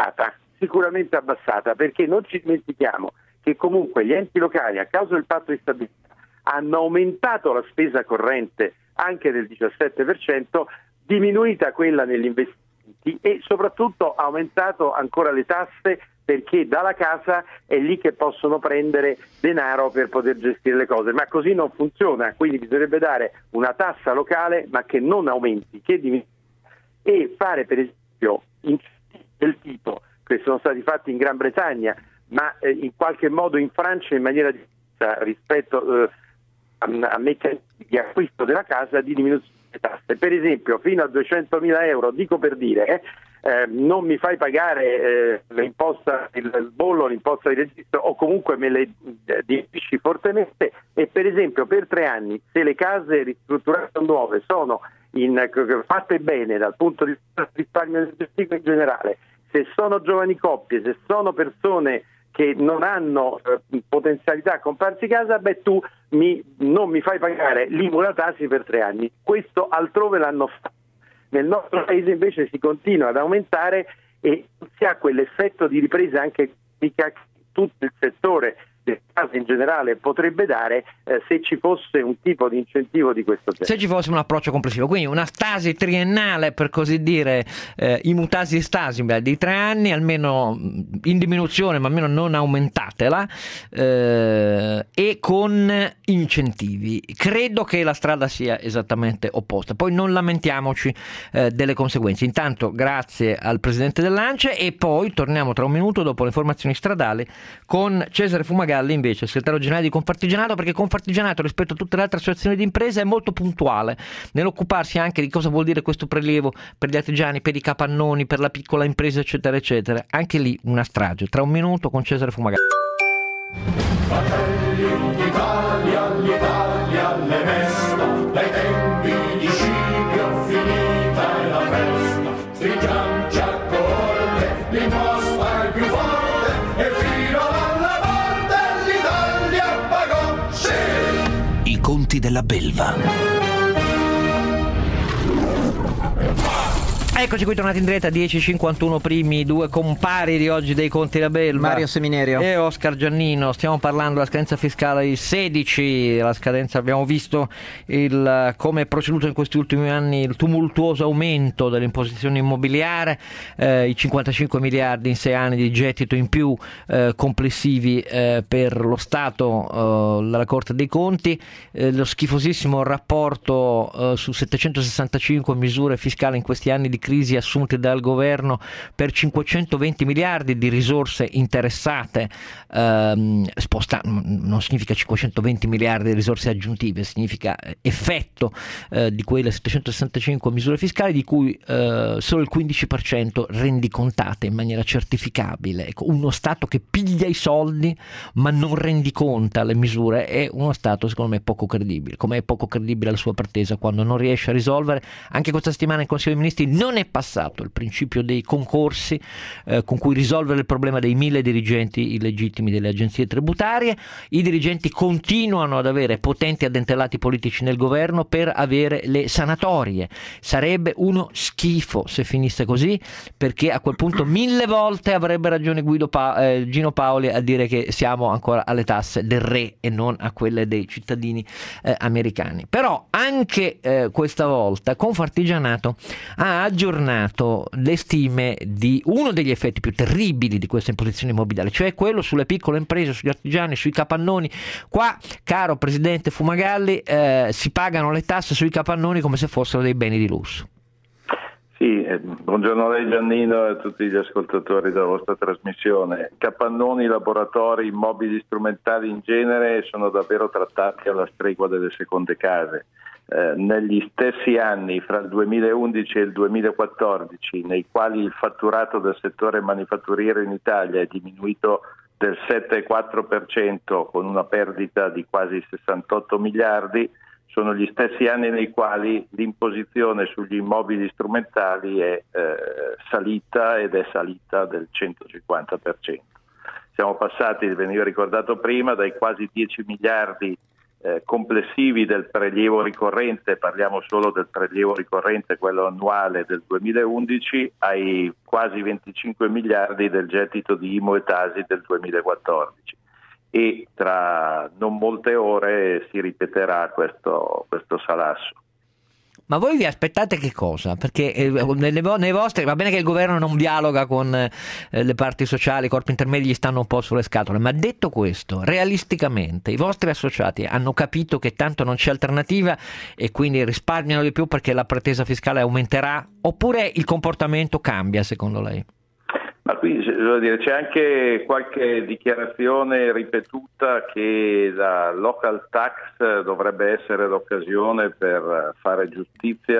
abbassata, perché non ci dimentichiamo che comunque gli enti locali, a causa del patto di stabilità, hanno aumentato la spesa corrente anche del 17%, diminuita quella negli investimenti e soprattutto aumentato ancora le tasse, perché dalla casa è lì che possono prendere denaro per poter gestire le cose, ma così non funziona, quindi bisognerebbe dare una tassa locale ma che non aumenti, che diminuisca, e fare per esempio incentivi del tipo che sono stati fatti in Gran Bretagna, ma in qualche modo in Francia in maniera diversa rispetto a meccanismi di acquisto della casa, di diminuzione delle tasse. Per esempio fino a 200.000 euro, dico per dire, non mi fai pagare l'imposta, il bollo, l'imposta di registro, o comunque me le diminuisci fortemente. E per esempio per 3 anni, se le case ristrutturate nuove sono fatte bene dal punto di vista del risparmio energetico in generale, se sono giovani coppie, se sono persone che non hanno potenzialità a comprarsi casa, tu non mi fai pagare l'IMU la TASI per 3 anni. Questo altrove l'hanno fatto. Nel nostro paese invece si continua ad aumentare e si ha quell'effetto di ripresa anche che tutto il settore delle case in generale potrebbe dare se ci fosse un tipo di incentivo di questo genere. Se ci fosse un approccio complessivo, quindi una stasi triennale, per così dire, i mutasi stasi di 3 anni, almeno in diminuzione, ma almeno non aumentatela, e con incentivi. Credo che la strada sia esattamente opposta. Poi non lamentiamoci delle conseguenze. Intanto grazie al presidente dell'ANCE, e poi torniamo tra un minuto dopo le informazioni stradali con Cesare Fumagalli, invece segretario generale di Confartigianato, perché Confartigianato rispetto a tutte le altre associazioni di imprese è molto puntuale nell'occuparsi anche di cosa vuol dire questo prelievo per gli artigiani, per i capannoni, per la piccola impresa, eccetera eccetera. Anche lì una strage. Tra un minuto con Cesare Fumagalli. Fratelli d'Italia, l'Italia le mesta, dai tempi di Scipio finita è la festa, stringiamoci a corte, l'imposta è più forte e fino alla morte l'Italia pagò, sì! I conti della belva. Eccoci qui tornati in diretta, 10:51 primi, 2 compari di oggi dei conti della belva, Mario Seminerio e Oscar Giannino. Stiamo parlando della scadenza fiscale il 16, la scadenza, abbiamo visto come è proceduto in questi ultimi anni il tumultuoso aumento dell'imposizione immobiliare, i 55 miliardi in 6 anni di gettito in più complessivi per lo Stato dalla Corte dei Conti, lo schifosissimo rapporto su 765 misure fiscali in questi anni di crisi assunte dal governo per 520 miliardi di risorse interessate. Non significa 520 miliardi di risorse aggiuntive, significa effetto di quelle 765 misure fiscali, di cui solo il 15% rendicontate in maniera certificabile. Ecco, uno Stato che piglia i soldi ma non rendiconta le misure è uno Stato, secondo me, poco credibile. Come è poco credibile la sua pretesa quando non riesce a risolvere. Anche questa settimana in Consiglio dei Ministri non è passato il principio dei concorsi con cui risolvere il problema dei 1000 dirigenti illegittimi delle agenzie tributarie. I dirigenti continuano ad avere potenti addentellati politici nel governo per avere le sanatorie. Sarebbe uno schifo se finisse così, perché a quel punto 1000 volte avrebbe ragione Gino Paoli a dire che siamo ancora alle tasse del re e non a quelle dei cittadini americani. Però anche questa volta Confartigianato ha aggiornato le stime di uno degli effetti più terribili di questa imposizione immobiliare, cioè quello sulle piccole imprese, sugli artigiani, sui capannoni. Qua, caro presidente Fumagalli, si pagano le tasse sui capannoni come se fossero dei beni di lusso. Sì, buongiorno a lei Giannino e a tutti gli ascoltatori della vostra trasmissione. Capannoni, laboratori, immobili strumentali in genere sono davvero trattati alla stregua delle seconde case. Negli stessi anni, fra il 2011 e il 2014, nei quali il fatturato del settore manifatturiero in Italia è diminuito del 7,4% con una perdita di quasi 68 miliardi, sono gli stessi anni nei quali l'imposizione sugli immobili strumentali è salita ed è salita del 150%. Siamo passati, veniva ricordato prima, dai quasi 10 miliardi complessivi del prelievo ricorrente, parliamo solo del prelievo ricorrente, quello annuale del 2011, ai quasi 25 miliardi del gettito di IMU e TASI del 2014. E tra non molte ore si ripeterà questo salasso. Ma voi vi aspettate che cosa? Perché nei vostri, va bene che il governo non dialoga con le parti sociali, i corpi intermedi gli stanno un po' sulle scatole, ma detto questo, realisticamente i vostri associati hanno capito che tanto non c'è alternativa e quindi risparmiano di più perché la pretesa fiscale aumenterà, oppure il comportamento cambia secondo lei? Ma qui devo dire, c'è anche qualche dichiarazione ripetuta che la local tax dovrebbe essere l'occasione per fare giustizia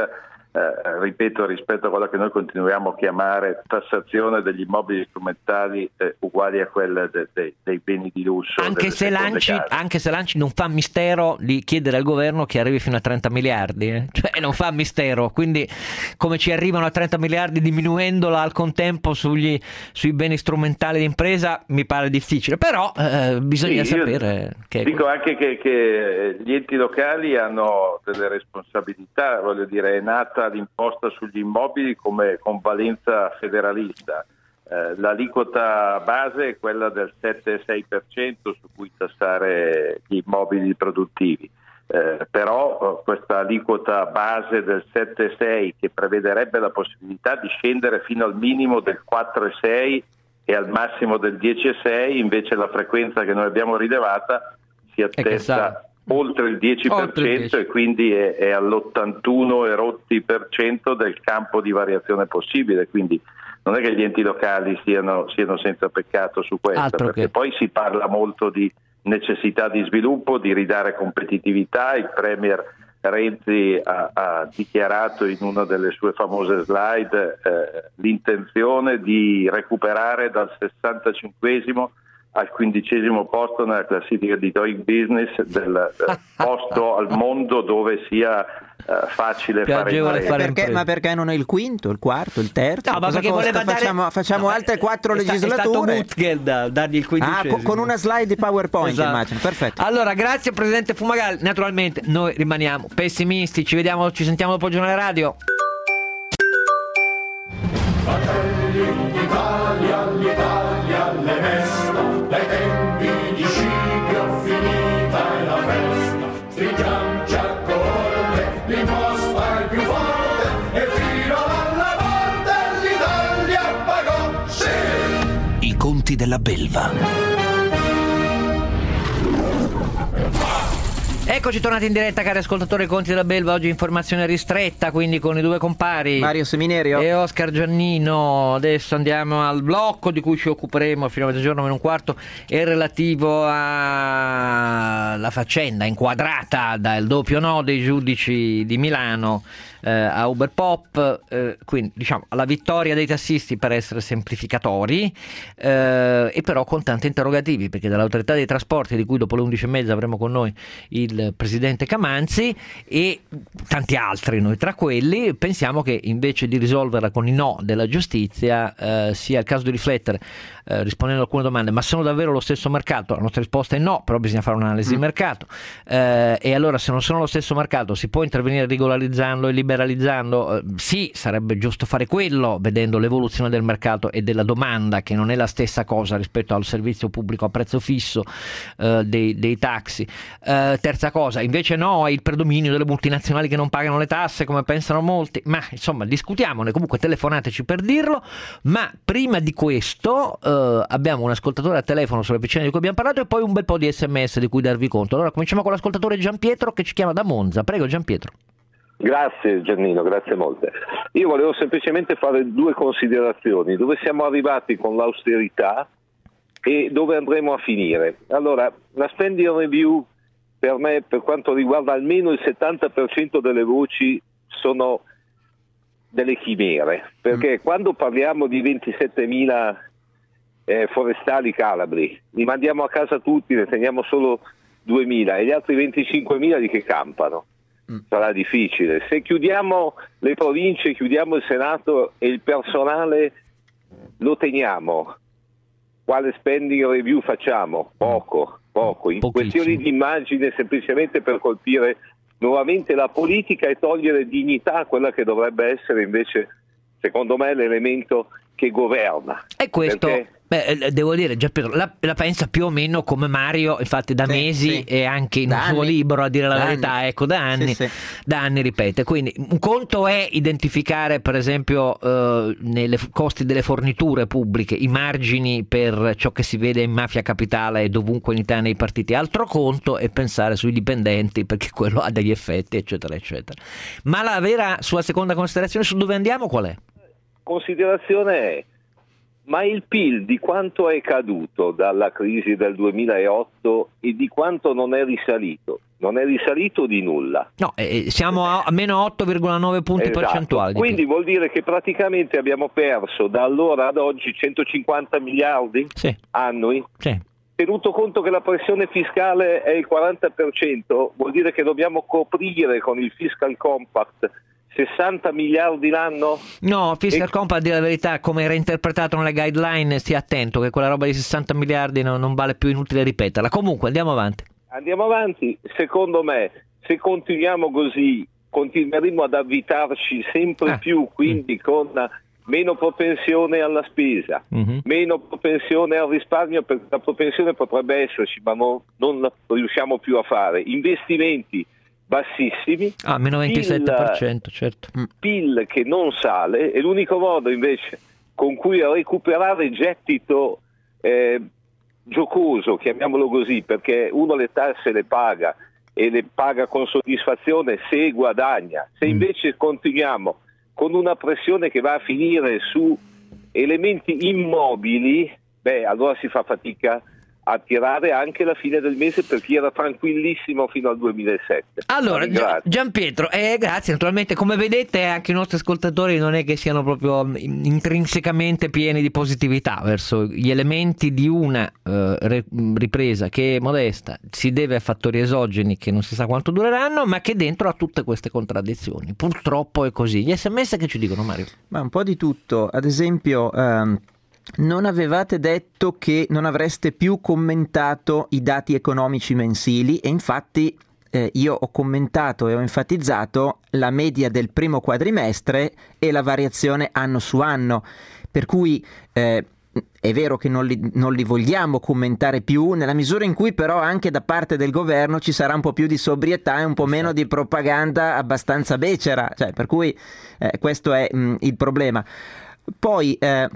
ripeto, rispetto a quella che noi continuiamo a chiamare tassazione degli immobili strumentali uguali a quella dei beni di lusso. Anche se Lanci non fa mistero di chiedere al governo che arrivi fino a 30 miliardi, cioè non fa mistero, quindi come ci arrivano a 30 miliardi diminuendola al contempo sui beni strumentali di impresa mi pare difficile, però bisogna sapere che... Dico anche che gli enti locali hanno delle responsabilità, voglio dire, è nata l'imposta sugli immobili con valenza federalista. L'aliquota base è quella del 7,6% su cui tassare gli immobili produttivi, però questa aliquota base del 7,6 che prevederebbe la possibilità di scendere fino al minimo del 4,6 e al massimo del 10,6, invece la frequenza che noi abbiamo rilevata si attesta oltre il 10%, e quindi è all'81 e rotti per cento del campo di variazione possibile, quindi non è che gli enti locali siano senza peccato su questo, perché poi si parla molto di necessità di sviluppo, di ridare competitività. Il premier Renzi ha dichiarato in una delle sue famose slide l'intenzione di recuperare dal 65esimo al 15° posto nella classifica di Doing Business del posto al mondo dove sia facile fare impresa. Ma perché non è il quinto, il quarto, il terzo? No, ma perché voleva facciamo altre 4 legislature. È stato Mutgeld dargli il 15esimo. Con una slide di PowerPoint, immagino. Perfetto. Allora, grazie Presidente Fumagalli. Naturalmente noi rimaniamo pessimisti. Ci sentiamo dopo il giornale radio. Fratelli d'Italia, l'Italia le mesta, dai tempi di Scipio finita è la festa, stringiamoci a corte, l'imposta è più forte e fino alla morte l'Italia pagò, sì! I conti della belva. Eccoci tornati in diretta, cari ascoltatori, Conti della Belva. Oggi informazione ristretta, quindi con i due compari Mario Seminerio e Oscar Giannino. Adesso andiamo al blocco di cui ci occuperemo fino a mezzogiorno meno un quarto, è relativo alla faccenda inquadrata dal doppio no dei giudici di Milano a Uber Pop, quindi diciamo alla vittoria dei tassisti, per essere semplificatori, e però con tanti interrogativi, perché dall'autorità dei trasporti, di cui dopo le 11:30 avremo con noi il presidente Camanzi, e tanti altri, noi tra quelli, pensiamo che invece di risolverla con i no della giustizia sia il caso di riflettere, rispondendo a alcune domande: ma sono davvero lo stesso mercato? La nostra risposta è no, però bisogna fare un'analisi di mercato, e allora se non sono lo stesso mercato si può intervenire regolarizzando e liberalizzando? Sì, sarebbe giusto fare quello, vedendo l'evoluzione del mercato e della domanda, che non è la stessa cosa rispetto al servizio pubblico a prezzo fisso dei taxi. Terza cosa, invece no, è il predominio delle multinazionali che non pagano le tasse, come pensano molti, ma insomma discutiamone, comunque telefonateci per dirlo. Ma prima di questo abbiamo un ascoltatore a telefono sulla vicenda di cui abbiamo parlato e poi un bel po' di sms di cui darvi conto. Allora cominciamo con l'ascoltatore Gianpietro, che ci chiama da Monza. Prego Gianpietro. Grazie Giannino, grazie molte. Io volevo semplicemente fare 2 considerazioni: dove siamo arrivati con l'austerità e dove andremo a finire. Allora, la spending review per me, per quanto riguarda almeno il 70% delle voci, sono delle chimere, perché quando parliamo di 27.000 forestali calabri, li mandiamo a casa tutti, ne teniamo solo 2.000 e gli altri 25.000 di che campano? Sarà difficile. Se chiudiamo le province, chiudiamo il Senato e il personale lo teniamo, quale spending review facciamo? Poco, in questioni di immagine, semplicemente per colpire nuovamente la politica e togliere dignità a quella che dovrebbe essere invece, secondo me, l'elemento che governa. E questo... devo dire, Gianpietro la pensa più o meno come Mario, infatti da mesi e anche in un suo libro, a dire la verità, ecco, da anni ripete. Quindi un conto è identificare, per esempio, nei costi delle forniture pubbliche i margini per ciò che si vede in Mafia Capitale e dovunque in Italia nei partiti, altro conto è pensare sui dipendenti, perché quello ha degli effetti, eccetera eccetera. Ma la vera sua seconda considerazione su dove andiamo qual è? Considerazione è: ma il PIL di quanto è caduto dalla crisi del 2008 e di quanto non è risalito? non è risalito di nulla. No, siamo a meno 8,9 punti percentuali. Quindi vuol dire che praticamente abbiamo perso da allora ad oggi 150 miliardi annui. Sì. Tenuto conto che la pressione fiscale è il 40%, vuol dire che dobbiamo coprire con il fiscal compact 60 miliardi l'anno? No, fiscal compact, a dire la verità, come era interpretato nelle guideline, stia attento che quella roba di 60 miliardi non vale più, inutile ripeterla. Comunque andiamo avanti. Secondo me, se continuiamo così, continueremo ad avvitarci sempre più, quindi con meno propensione alla spesa, meno propensione al risparmio, perché la propensione potrebbe esserci, ma non la riusciamo più a fare. Investimenti bassissimi, meno 27%, certo. PIL che non sale, e l'unico modo invece con cui recuperare gettito giocoso, chiamiamolo così, perché uno le tasse le paga e le paga con soddisfazione se guadagna. Se invece continuiamo con una pressione che va a finire su elementi immobili, allora si fa fatica a tirare anche la fine del mese per chi era tranquillissimo fino al 2007. Allora, Gianpietro, grazie. Naturalmente, come vedete, anche i nostri ascoltatori non è che siano proprio intrinsecamente pieni di positività verso gli elementi di una ripresa che è modesta, si deve a fattori esogeni che non si sa quanto dureranno, ma che dentro ha tutte queste contraddizioni. Purtroppo è così. Gli SMS che ci dicono, Mario? Ma un po' di tutto. Ad esempio, non avevate detto che non avreste più commentato i dati economici mensili, e infatti io ho commentato e ho enfatizzato la media del primo quadrimestre e la variazione anno su anno, per cui è vero che non li vogliamo commentare più, nella misura in cui però anche da parte del governo ci sarà un po' più di sobrietà e un po' meno di propaganda abbastanza becera, per cui questo è il problema. Poi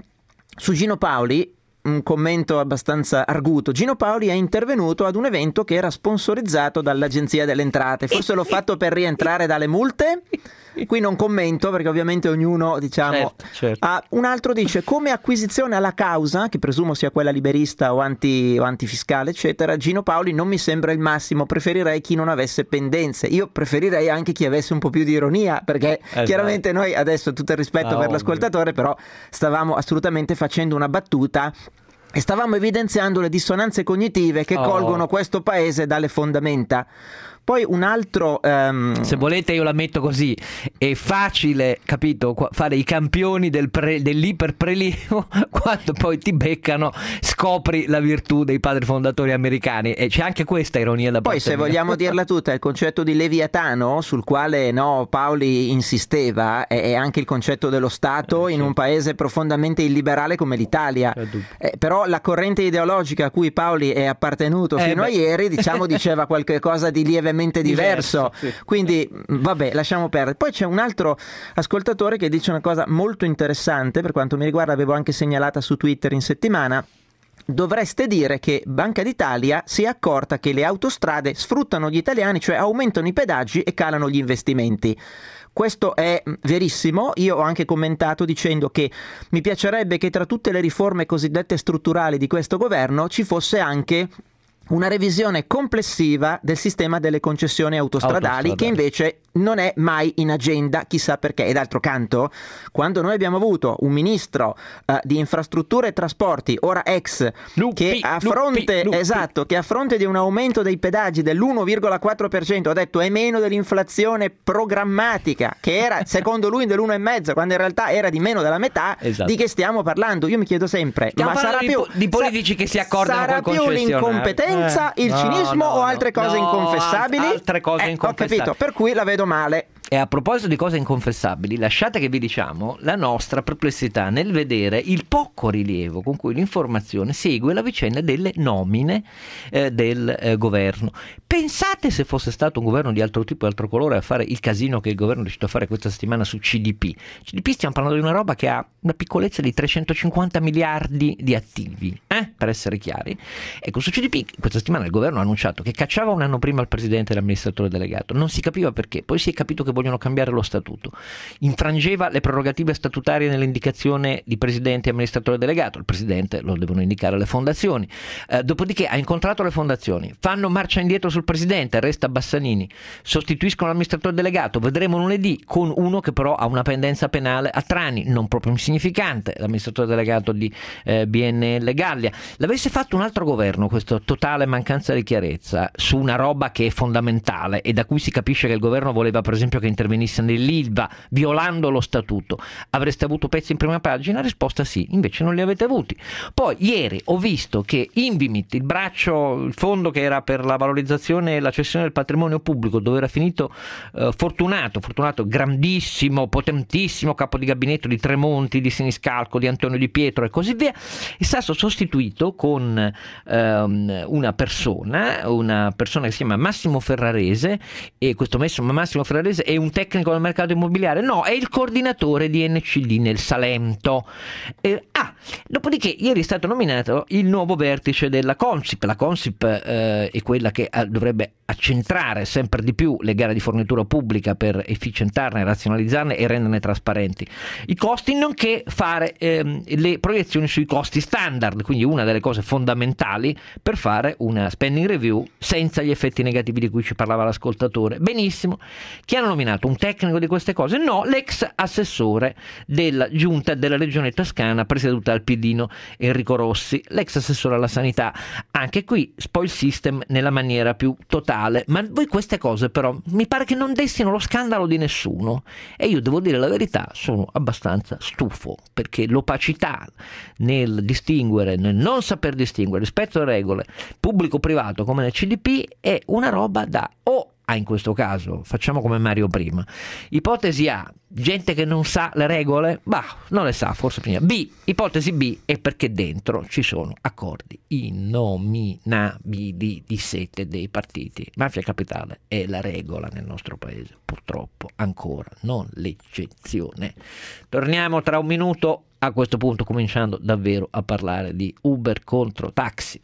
su Gino Paoli, un commento abbastanza arguto. Gino Paoli è intervenuto ad un evento che era sponsorizzato dall'Agenzia delle Entrate. Forse l'ho fatto per rientrare dalle multe? Qui non commento, perché ovviamente ognuno, certo. Un altro dice: come acquisizione alla causa, che presumo sia quella liberista o antifiscale, eccetera, Gino Paoli non mi sembra il massimo, preferirei chi non avesse pendenze. Io preferirei anche chi avesse un po' più di ironia, perché chiaramente noi adesso, tutto il rispetto per l'ascoltatore, però stavamo assolutamente facendo una battuta e stavamo evidenziando le dissonanze cognitive che colgono questo paese dalle fondamenta. Poi un altro... Se volete io la metto così: è facile, capito, fare i campioni dell'iperprelievo quando poi ti beccano, scopri la virtù dei padri fondatori americani, e c'è anche questa ironia da parte mia. Poi, se vogliamo dirla tutta, il concetto di Leviatano, sul quale Paoli insisteva, è anche il concetto dello Stato in un paese profondamente illiberale come l'Italia. Però la corrente ideologica a cui Paoli è appartenuto fino a ieri, diceva qualche cosa di lievemente diverso. Quindi vabbè, lasciamo perdere. Poi c'è un altro ascoltatore che dice una cosa molto interessante, per quanto mi riguarda avevo anche segnalata su Twitter in settimana: dovreste dire che Banca d'Italia si è accorta che le autostrade sfruttano gli italiani, cioè aumentano i pedaggi e calano gli investimenti. Questo è verissimo. Io ho anche commentato dicendo che mi piacerebbe che tra tutte le riforme cosiddette strutturali di questo governo ci fosse anche una revisione complessiva del sistema delle concessioni autostradali, che invece non è mai in agenda, chissà perché. E d'altro canto, quando noi abbiamo avuto un ministro di infrastrutture e trasporti, ora ex, che a fronte di un aumento dei pedaggi dell'1,4% ha detto è meno dell'inflazione programmatica, che era secondo lui dell'1,5%, quando in realtà era di meno della metà. Di che stiamo parlando? Io mi chiedo sempre, ma sarà più di politici che si accordano sarà con più l'incompetenza, il cinismo o altre cose inconfessabili? Altre cose inconfessabili. Ho capito, per cui la vedo male. E a proposito di cose inconfessabili, lasciate che vi diciamo la nostra perplessità nel vedere il poco rilievo con cui l'informazione segue la vicenda delle nomine del governo. Pensate se fosse stato un governo di altro tipo e altro colore a fare il casino che il governo è riuscito a fare questa settimana su CDP. CDP, stiamo parlando di una roba che ha una piccolezza di 350 miliardi di attivi, per essere chiari. Ecco, su CDP questa settimana il governo ha annunciato che cacciava un anno prima il presidente e l'amministratore delegato, non si capiva perché, poi si è capito che voleva vogliono cambiare lo statuto. Infrangeva le prerogative statutarie nell'indicazione di presidente e amministratore delegato. Il presidente lo devono indicare le fondazioni. Dopodiché ha incontrato le fondazioni, fanno marcia indietro sul presidente, resta Bassanini, sostituiscono l'amministratore delegato, vedremo lunedì, con uno che però ha una pendenza penale a Trani, non proprio insignificante, l'amministratore delegato di BNL Gallia. L'avesse fatto un altro governo, questa totale mancanza di chiarezza su una roba che è fondamentale e da cui si capisce che il governo voleva per esempio che intervenisse nell'Ilva violando lo statuto, avreste avuto pezzi in prima pagina? Risposta sì, invece non li avete avuti. Poi ieri ho visto che Invimit, il fondo che era per la valorizzazione e la cessione del patrimonio pubblico, dove era finito Fortunato, grandissimo, potentissimo capo di gabinetto di Tremonti, di Siniscalco, di Antonio Di Pietro e così via, è stato sostituito con una persona che si chiama Massimo Ferrarese, e questo Massimo Ferrarese è un tecnico del mercato immobiliare? No, è il coordinatore di NCD nel Salento. Dopodiché ieri è stato nominato il nuovo vertice della Consip. La Consip è quella che dovrebbe accentrare sempre di più le gare di fornitura pubblica per efficientarne, razionalizzarne e renderne trasparenti i costi, nonché fare le proiezioni sui costi standard, quindi una delle cose fondamentali per fare una spending review senza gli effetti negativi di cui ci parlava l'ascoltatore. Benissimo. Chi hanno nominato? Un tecnico di queste cose? No, l'ex assessore della giunta della regione Toscana presieduta dal pidino Enrico Rossi, l'ex assessore alla sanità. Anche qui spoil system nella maniera più totale, ma voi queste cose però mi pare che non destino lo scandalo di nessuno, e io devo dire la verità, sono abbastanza stufo, perché l'opacità nel non saper distinguere rispetto alle regole pubblico-privato come nel CDP è una roba da in questo caso facciamo come Mario prima. Ipotesi A, gente che non sa le regole? Non le sa, forse prima. B, ipotesi B, è perché dentro ci sono accordi innominabili di sete dei partiti. Mafia capitale è la regola nel nostro paese, purtroppo ancora non l'eccezione. Torniamo tra un minuto, a questo punto cominciando davvero a parlare di Uber contro taxi.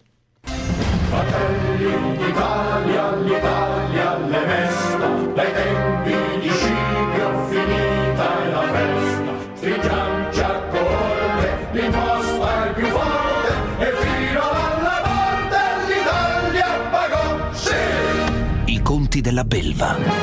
Fratelli d'Italia, l'Italia le mesta, dai tempi di Scipio finita è la festa, stringiamoci a corte, l'imposta è più forte e fino alla morte l'Italia pagò, sì! I conti della belva.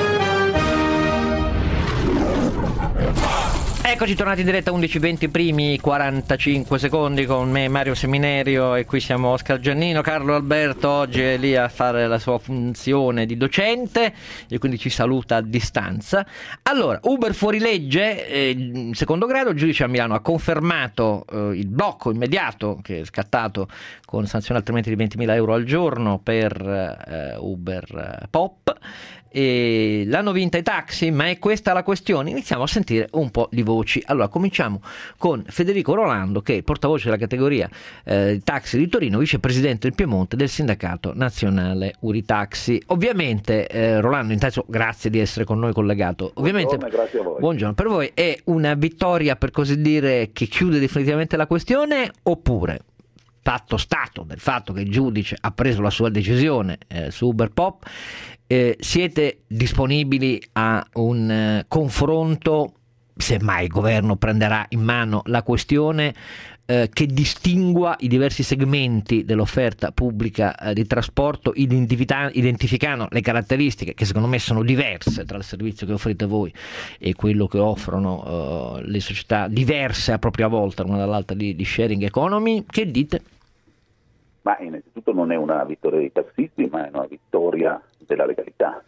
Eccoci tornati in diretta 11:20 primi 45 secondi con me Mario Seminerio, e qui siamo Oscar Giannino. Carlo Alberto oggi è lì a fare la sua funzione di docente e quindi ci saluta a distanza. Allora, Uber fuori legge, secondo grado, il giudice a Milano ha confermato il blocco immediato che è scattato con sanzione altrimenti di 20.000 euro al giorno per Uber Pop. E l'hanno vinta i taxi, ma è questa la questione? Iniziamo a sentire un po' di voci. Allora cominciamo con Federico Rolando, che è portavoce della categoria taxi di Torino, vicepresidente del Piemonte del sindacato nazionale Uritaxi. Ovviamente Rolando, intanto grazie di essere con noi collegato. Ovviamente, buongiorno, grazie a voi. Buongiorno, per voi è una vittoria, per così dire, che chiude definitivamente la questione, oppure fatto stato del fatto che il giudice ha preso la sua decisione su Uber Pop, siete disponibili a un confronto, se mai il governo prenderà in mano la questione, che distingua i diversi segmenti dell'offerta pubblica di trasporto, identificando le caratteristiche che secondo me sono diverse tra il servizio che offrite voi e quello che offrono le società diverse a propria volta l'una dall'altra di sharing economy? Che dite? Ma innanzitutto non è una vittoria dei tassisti, ma è una vittoria della legalità.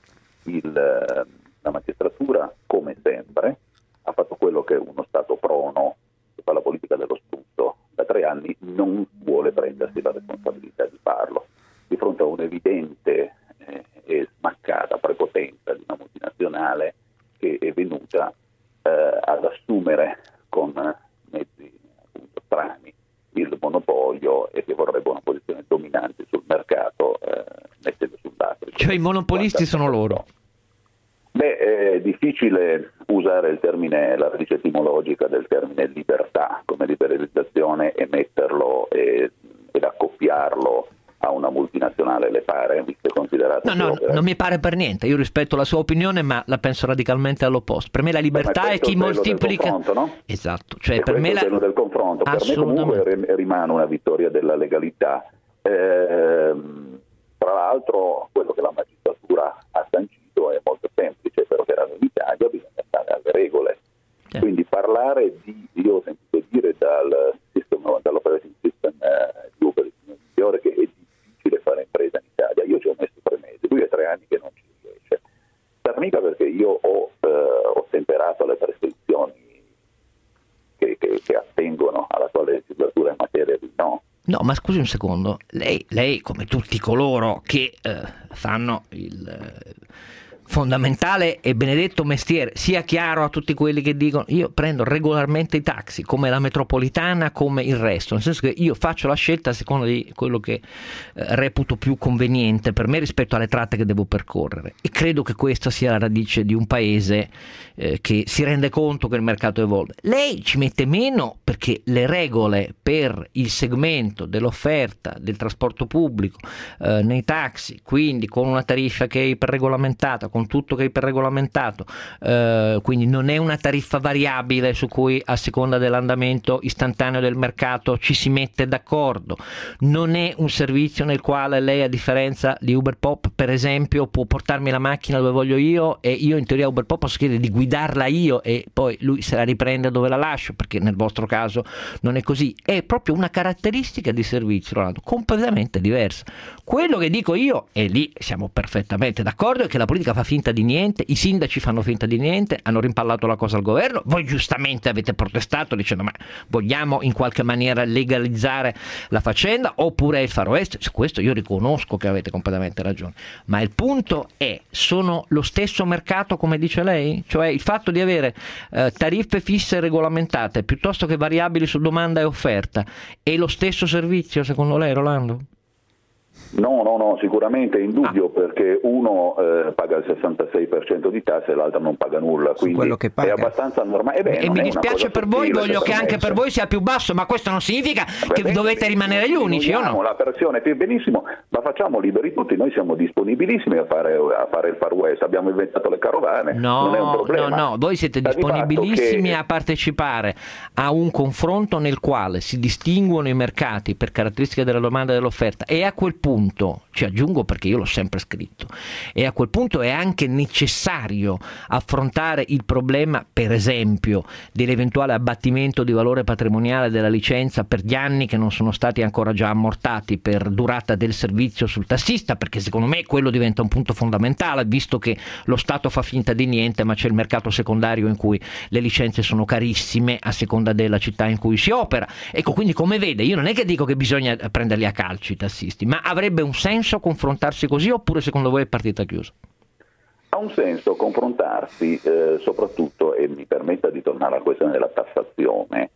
La magistratura, come sempre, ha fatto quello che uno Stato prono, che fa la politica dello spruzzo da 3 anni, non vuole prendersi la responsabilità di farlo. Di fronte a un'evidente e smaccata prepotenza di una multinazionale che è venuta ad assumere con mezzi appunto strani il monopolio e che vorrebbe una posizione dominante sul mercato, mettendo sul lato. Cioè i monopolisti sono loro? Beh, è difficile usare il termine, la radice etimologica del termine libertà come liberalizzazione e metterlo ed accoppiarlo a una multinazionale, le pare, visto e considerato. No, non mi pare per niente. Io rispetto la sua opinione, ma la penso radicalmente all'opposto. Per me la libertà è chi moltiplica. No? Esatto, cioè e per me è quello del confronto. Per me comunque rimane una vittoria della legalità. Tra l'altro quello che la magistratura ha sancito è molto semplice, però che in Italia bisogna stare alle regole. Quindi parlare io ho sentito dire dall'operating system di Uber il migliore che è difficile fare impresa in Italia. Io ci ho messo 3 mesi, lui è 3 anni che non ci riesce. Mica perché io ho temperato le prescrizioni che attengono all'attuale legislatura in materia di no. No, ma scusi un secondo, lei come tutti coloro che fanno il fondamentale e benedetto mestiere, sia chiaro a tutti quelli che dicono io prendo regolarmente i taxi come la metropolitana, come il resto, nel senso che io faccio la scelta a seconda di quello che reputo più conveniente per me rispetto alle tratte che devo percorrere, e credo che questa sia la radice di un paese che si rende conto che il mercato evolve. Lei ci mette meno perché le regole per il segmento dell'offerta del trasporto pubblico nei taxi, quindi con una tariffa che è iperregolamentata, con tutto che è iperregolamentato, quindi non è una tariffa variabile su cui a seconda dell'andamento istantaneo del mercato ci si mette d'accordo, non è un servizio nel quale lei, a differenza di Uber Pop per esempio, può portarmi la macchina dove voglio io e io in teoria Uber Pop posso chiedere di guidarla io e poi lui se la riprende dove la lascio, perché nel vostro caso non è così. È proprio una caratteristica di servizio, Rolando, completamente diversa. Quello che dico io, e lì siamo perfettamente d'accordo, è che la politica fa finta di niente, i sindaci fanno finta di niente, hanno rimpallato la cosa al governo, voi giustamente avete protestato dicendo ma vogliamo in qualche maniera legalizzare la faccenda, oppure il Far West. Su questo io riconosco che avete completamente ragione, ma il punto è, sono lo stesso mercato come dice lei? Cioè il fatto di avere tariffe fisse e regolamentate piuttosto che variabili su domanda e offerta è lo stesso servizio secondo lei, Rolando? No, sicuramente è indubbio, perché uno paga il 66% di tasse e l'altro non paga nulla, quindi è abbastanza normale. E mi dispiace per voi, voglio che anche per voi sia più basso, ma questo non significa che dovete rimanere gli unici, o no? La pressione più benissimo, ma facciamo liberi tutti, noi siamo disponibilissimi a fare il Far West, abbiamo inventato le carovane, non è un problema. No, voi siete disponibilissimi a partecipare a un confronto nel quale si distinguono i mercati per caratteristiche della domanda e dell'offerta, e a quel punto, ci aggiungo perché io l'ho sempre scritto, e a quel punto è anche necessario affrontare il problema, per esempio, dell'eventuale abbattimento di valore patrimoniale della licenza per gli anni che non sono stati ancora già ammortati per durata del servizio sul tassista, perché secondo me quello diventa un punto fondamentale, visto che lo Stato fa finta di niente ma c'è il mercato secondario in cui le licenze sono carissime a seconda della città in cui si opera. Ecco, quindi come vede, io non è che dico che bisogna prenderli a calci i tassisti, ma avrebbe un senso confrontarsi così, oppure secondo voi è partita chiusa? Ha un senso confrontarsi, soprattutto, e mi permetta di tornare alla questione della tassazione,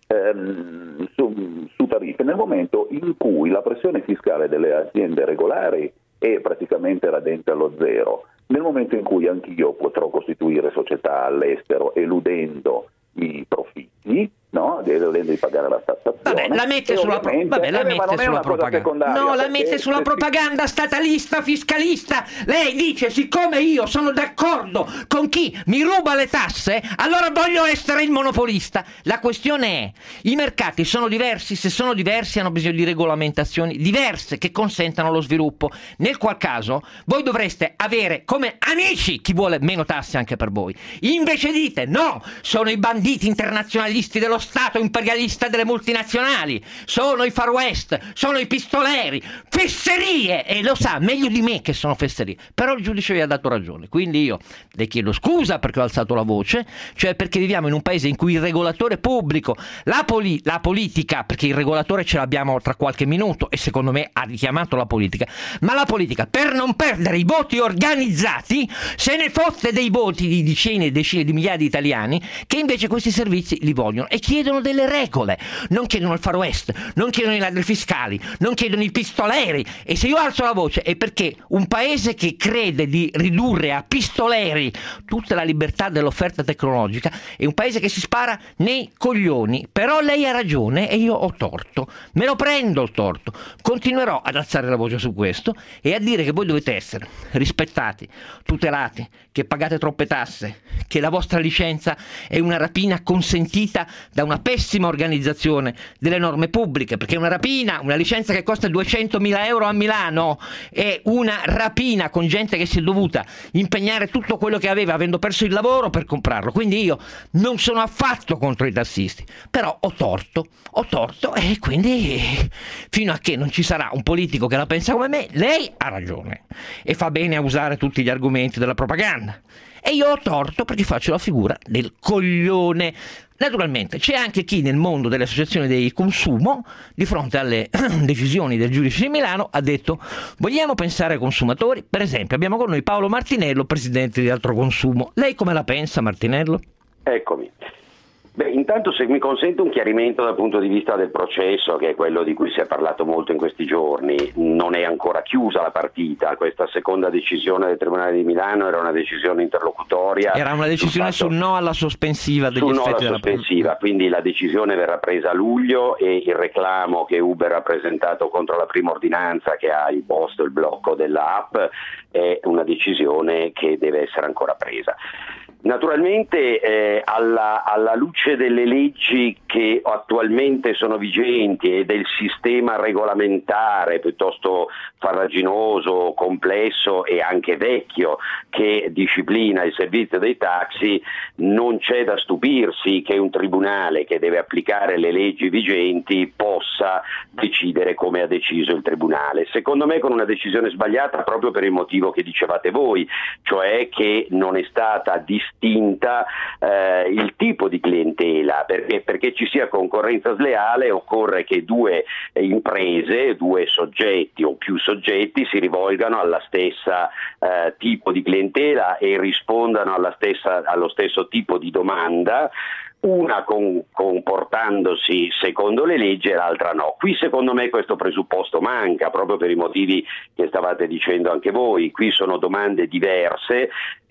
su tariffe, nel momento in cui la pressione fiscale delle aziende regolari è praticamente radente allo zero, nel momento in cui anch'io potrò costituire società all'estero eludendo i profitti, no? Eludendo di pagare la tassazione. La mette sulla propaganda. No, la mette sulla propaganda statalista, fiscalista. Lei dice: siccome io sono d'accordo con chi mi ruba le tasse, allora voglio essere il monopolista. La questione è: i mercati sono diversi, se sono diversi hanno bisogno di regolamentazioni diverse che consentano lo sviluppo, nel qual caso voi dovreste avere come amici chi vuole meno tasse anche per voi. Invece dite: no, sono i banditi internazionalisti dello Stato imperialista delle multinazionali, sono i Far West, sono i pistoleri, fesserie, e lo sa meglio di me che sono fesserie, però il giudice vi ha dato ragione, quindi io le chiedo scusa perché ho alzato la voce, cioè perché viviamo in un paese in cui il regolatore pubblico, la politica, perché il regolatore ce l'abbiamo tra qualche minuto e secondo me ha richiamato la politica, ma la politica, per non perdere i voti organizzati, se ne fotte dei voti di decine e decine di migliaia di italiani che invece questi servizi li vogliono. E chi chiedono delle regole, non chiedono il Far West, non chiedono i ladri fiscali, non chiedono i pistoleri. E se io alzo la voce è perché un paese che crede di ridurre a pistoleri tutta la libertà dell'offerta tecnologica è un paese che si spara nei coglioni. Però lei ha ragione e io ho torto, me lo prendo il torto, continuerò ad alzare la voce su questo e a dire che voi dovete essere rispettati, tutelati, che pagate troppe tasse, che la vostra licenza è una rapina consentita da una pessima organizzazione delle norme pubbliche, perché una rapina, una licenza che costa 200.000 euro a Milano è una rapina, con gente che si è dovuta impegnare tutto quello che aveva avendo perso il lavoro per comprarlo. Quindi io non sono affatto contro i tassisti, però ho torto e quindi fino a che non ci sarà un politico che la pensa come me, lei ha ragione e fa bene a usare tutti gli argomenti della propaganda e io ho torto perché faccio la figura del coglione. Naturalmente c'è anche chi nel mondo delle associazioni dei consumo, di fronte alle decisioni del giudice di Milano, ha detto: vogliamo pensare ai consumatori? Per esempio abbiamo con noi Paolo Martinello, presidente di Altro Consumo. Lei come la pensa, Martinello? Eccomi. Beh, intanto se mi consente un chiarimento dal punto di vista del processo, che è quello di cui si è parlato molto in questi giorni, non è ancora chiusa la partita. Questa seconda decisione del Tribunale di Milano era una decisione interlocutoria. Era una decisione sul no alla sospensiva degli effetti della sospensiva, quindi la decisione verrà presa a luglio e il reclamo che Uber ha presentato contro la prima ordinanza che ha imposto il blocco dell'app è una decisione che deve essere ancora presa. Naturalmente alla luce delle leggi che attualmente sono vigenti e del sistema regolamentare piuttosto farraginoso, complesso e anche vecchio che disciplina il servizio dei taxi, non c'è da stupirsi che un tribunale che deve applicare le leggi vigenti possa decidere come ha deciso il tribunale. Secondo me con una decisione sbagliata proprio per il motivo che dicevate voi, cioè che non è stata distinta il tipo di clientela, perché ci sia concorrenza sleale occorre che due imprese, due soggetti o più soggetti si rivolgano alla stessa tipo di clientela e rispondano allo stesso tipo di domanda, una comportandosi secondo le leggi e l'altra no. Qui secondo me questo presupposto manca, proprio per i motivi che stavate dicendo anche voi. Qui sono domande diverse,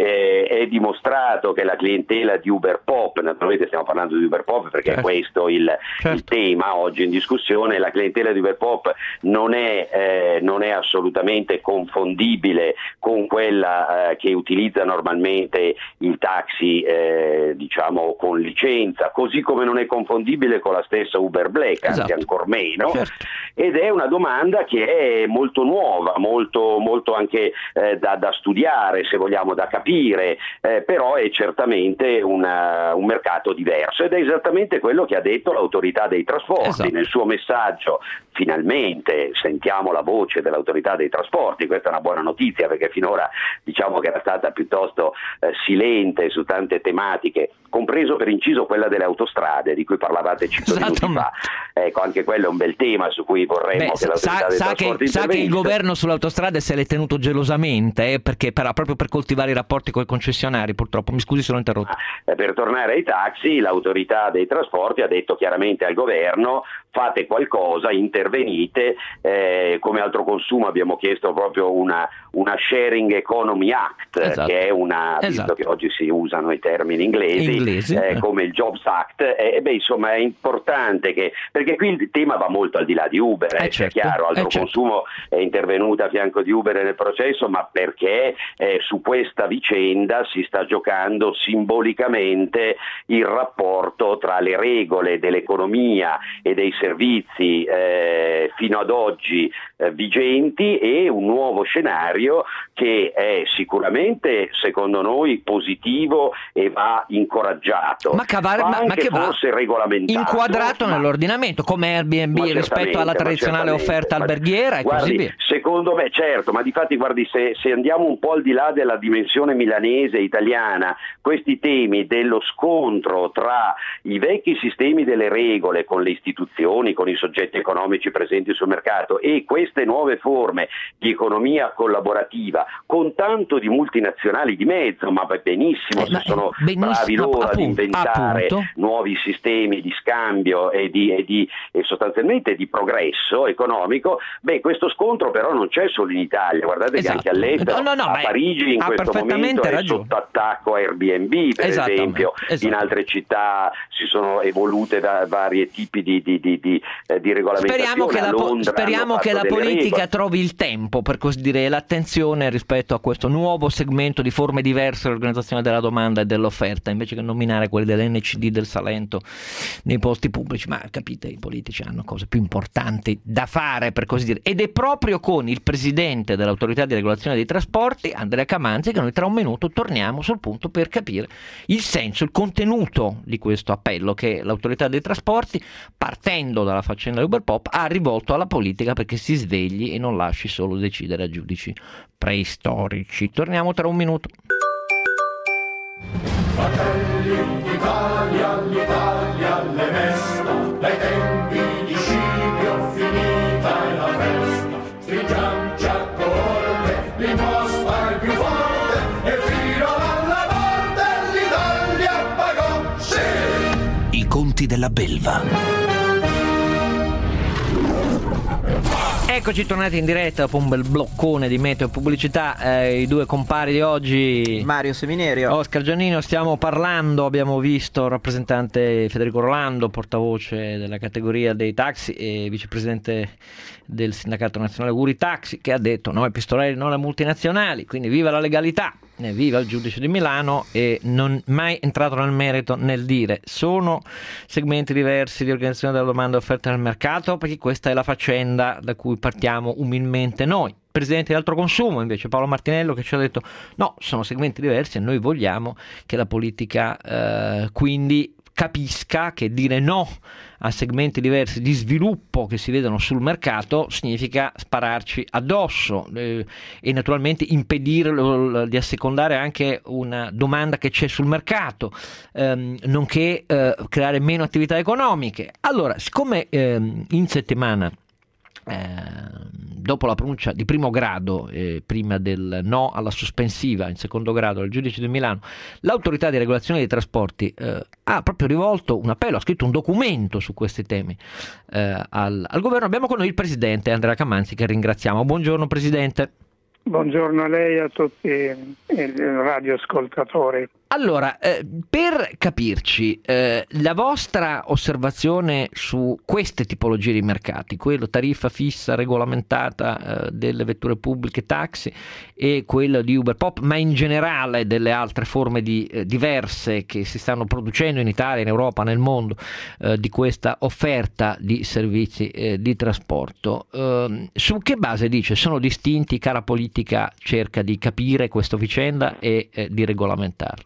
è dimostrato che la clientela di Uber Pop, naturalmente stiamo parlando di Uber Pop perché è questo il tema oggi in discussione, la clientela di Uber Pop non è assolutamente confondibile con quella che utilizza normalmente il taxi diciamo con licenza, così come non è confondibile con la stessa Uber Black, anzi ancor meno, ed è una domanda che è molto nuova, molto anche da studiare, se vogliamo, da capire, però è certamente un mercato diverso ed è esattamente quello che ha detto l'autorità dei trasporti nel suo messaggio. Finalmente sentiamo la voce dell'autorità dei trasporti, questa è una buona notizia perché finora diciamo che era stata piuttosto silente su tante tematiche, compreso per inciso quella delle autostrade di cui parlavate 5 minuti fa. Ecco, anche quello è un bel tema su cui vorremmo che l'autorità dei trasporti sa che il governo sulle autostrade se l'è tenuto gelosamente perché proprio per coltivare i rapporti con i concessionari, purtroppo. Mi scusi se l'ho interrotto. Per tornare ai taxi, l'autorità dei trasporti ha detto chiaramente al governo: fate qualcosa, intervenite, come Altro Consumo abbiamo chiesto proprio una Sharing Economy Act, che è visto che oggi si usano i termini inglesi. Come il Jobs Act, insomma è importante perché qui il tema va molto al di là di Uber, è chiaro, Altro Consumo è intervenuta a fianco di Uber nel processo, ma perché su questa vicenda si sta giocando simbolicamente il rapporto tra le regole dell'economia e dei servizi fino ad oggi vigenti e un nuovo scenario che è sicuramente secondo noi positivo e va incoraggiato, ma che forse regolamentato, inquadrato nell'ordinamento come Airbnb rispetto alla tradizionale offerta alberghiera e così via. Secondo me certo, ma difatti guardi, se andiamo un po' al di là della dimensione milanese e italiana, questi temi dello scontro tra i vecchi sistemi delle regole con le istituzioni, con i soggetti economici pubblici presenti sul mercato, e queste nuove forme di economia collaborativa con tanto di multinazionali di mezzo, ma benissimo, se sono bravi loro ad inventare nuovi sistemi di scambio e sostanzialmente di progresso economico, questo scontro però non c'è solo in Italia, guardate che anche all'estero, a Parigi in questo momento è sotto attacco Airbnb per esempio, in altre città si sono evolute da vari tipi di regolamentazione. Speriamo che la politica trovi il tempo, per così dire, l'attenzione rispetto a questo nuovo segmento di forme diverse dell'organizzazione della domanda e dell'offerta, invece che nominare quelli dell'NCD del Salento nei posti pubblici. Ma capite, i politici hanno cose più importanti da fare, per così dire, ed è proprio con il presidente dell'autorità di regolazione dei trasporti, Andrea Camanzi, che noi tra un minuto torniamo sul punto per capire il senso, il contenuto di questo appello che l'autorità dei trasporti, partendo dalla faccenda di Uber Pop, ha rivolto alla politica perché si svegli e non lasci solo decidere a giudici preistorici. Torniamo tra un minuto. Fratelli d'Italia, l'Italia alle mesta, dai tempi di Scipio finita è la festa, stringiamoci a corte, l'imposta è più forte e fino alla morte l'Italia pagò, sì! I conti della belva. Eccoci tornati in diretta dopo un bel bloccone di meteo e pubblicità. I due compari di oggi, Mario Seminerio, Oscar Giannino, stiamo parlando, abbiamo visto il rappresentante Federico Rolando, portavoce della categoria dei taxi e vicepresidente del sindacato nazionale Guri Taxi, che ha detto no ai pistolelli, no alle multinazionali, quindi viva la legalità, viva il giudice di Milano, e non mai entrato nel merito nel dire sono segmenti diversi di organizzazione della domanda e offerta nel mercato, perché questa è la faccenda da cui partiamo umilmente noi. Presidente di Altro Consumo invece Paolo Martinello, che ci ha detto no, sono segmenti diversi e noi vogliamo che la politica quindi capisca che dire no a segmenti diversi di sviluppo che si vedono sul mercato significa spararci addosso e naturalmente impedire di assecondare anche una domanda che c'è sul mercato, nonché creare meno attività economiche. Allora, siccome in settimana dopo la pronuncia di primo grado, prima del no alla sospensiva, in secondo grado del giudice di Milano, l'autorità di regolazione dei trasporti ha proprio rivolto un appello, ha scritto un documento su questi temi al governo. Abbiamo con noi il presidente Andrea Camanzi, che ringraziamo. Buongiorno Presidente. Buongiorno a lei e a tutti i radioascoltatori. Allora, per capirci, la vostra osservazione su queste tipologie di mercati, quello tariffa fissa regolamentata delle vetture pubbliche taxi e quello di Uber Pop, ma in generale delle altre forme diverse che si stanno producendo in Italia, in Europa, nel mondo, di questa offerta di servizi di trasporto, su che base dice sono distinti, cara politica cerca di capire questa vicenda e di regolamentarla?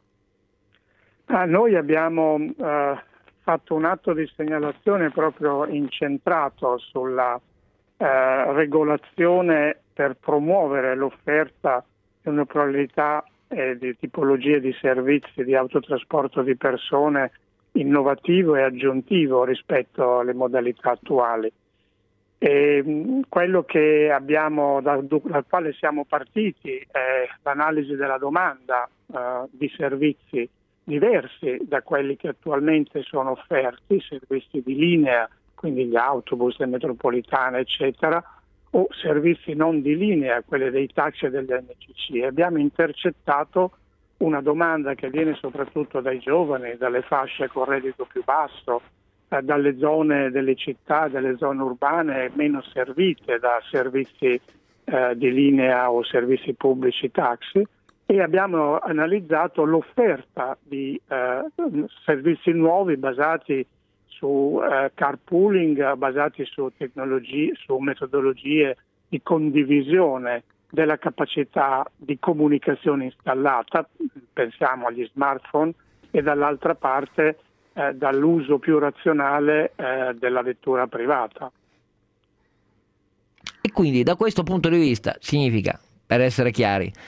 Noi abbiamo fatto un atto di segnalazione proprio incentrato sulla regolazione per promuovere l'offerta di una pluralità di tipologie di servizi di autotrasporto di persone innovativo e aggiuntivo rispetto alle modalità attuali. E quello che abbiamo dal quale siamo partiti è l'analisi della domanda di servizi diversi da quelli che attualmente sono offerti, servizi di linea, quindi gli autobus, le metropolitane, eccetera, o servizi non di linea, quelli dei taxi e degli NCC. Abbiamo intercettato una domanda che viene soprattutto dai giovani, dalle fasce con reddito più basso, dalle zone delle città, dalle zone urbane meno servite da servizi di linea o servizi pubblici taxi, e abbiamo analizzato l'offerta di servizi nuovi basati su carpooling, basati su tecnologie, su metodologie di condivisione della capacità di comunicazione installata, pensiamo agli smartphone, e dall'altra parte dall'uso più razionale della vettura privata. E quindi da questo punto di vista significa, per essere chiari,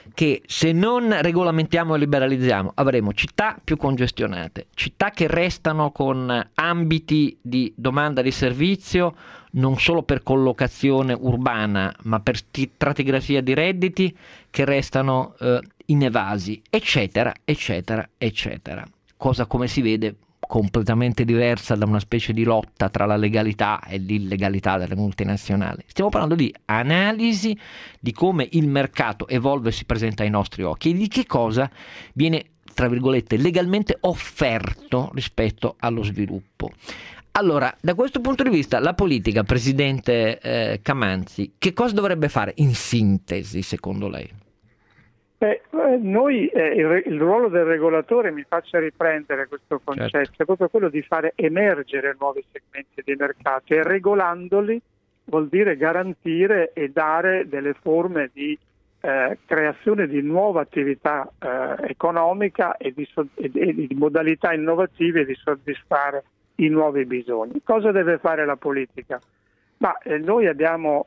che se non regolamentiamo e liberalizziamo avremo città più congestionate, città che restano con ambiti di domanda di servizio non solo per collocazione urbana ma per stratigrafia di redditi che restano inevasi, eccetera, eccetera, eccetera. Cosa, come si vede, completamente diversa da una specie di lotta tra la legalità e l'illegalità delle multinazionali. Stiamo parlando di analisi di come il mercato evolve e si presenta ai nostri occhi e di che cosa viene, tra virgolette, legalmente offerto rispetto allo sviluppo. Allora, da questo punto di vista, la politica, Presidente Camanzi, che cosa dovrebbe fare in sintesi, secondo lei? Noi il ruolo del regolatore, mi faccia riprendere questo concetto, certo, è proprio quello di fare emergere nuovi segmenti di mercato, e regolandoli vuol dire garantire e dare delle forme di creazione di nuova attività economica e di modalità innovative di soddisfare i nuovi bisogni. Cosa deve fare la politica? Ma noi abbiamo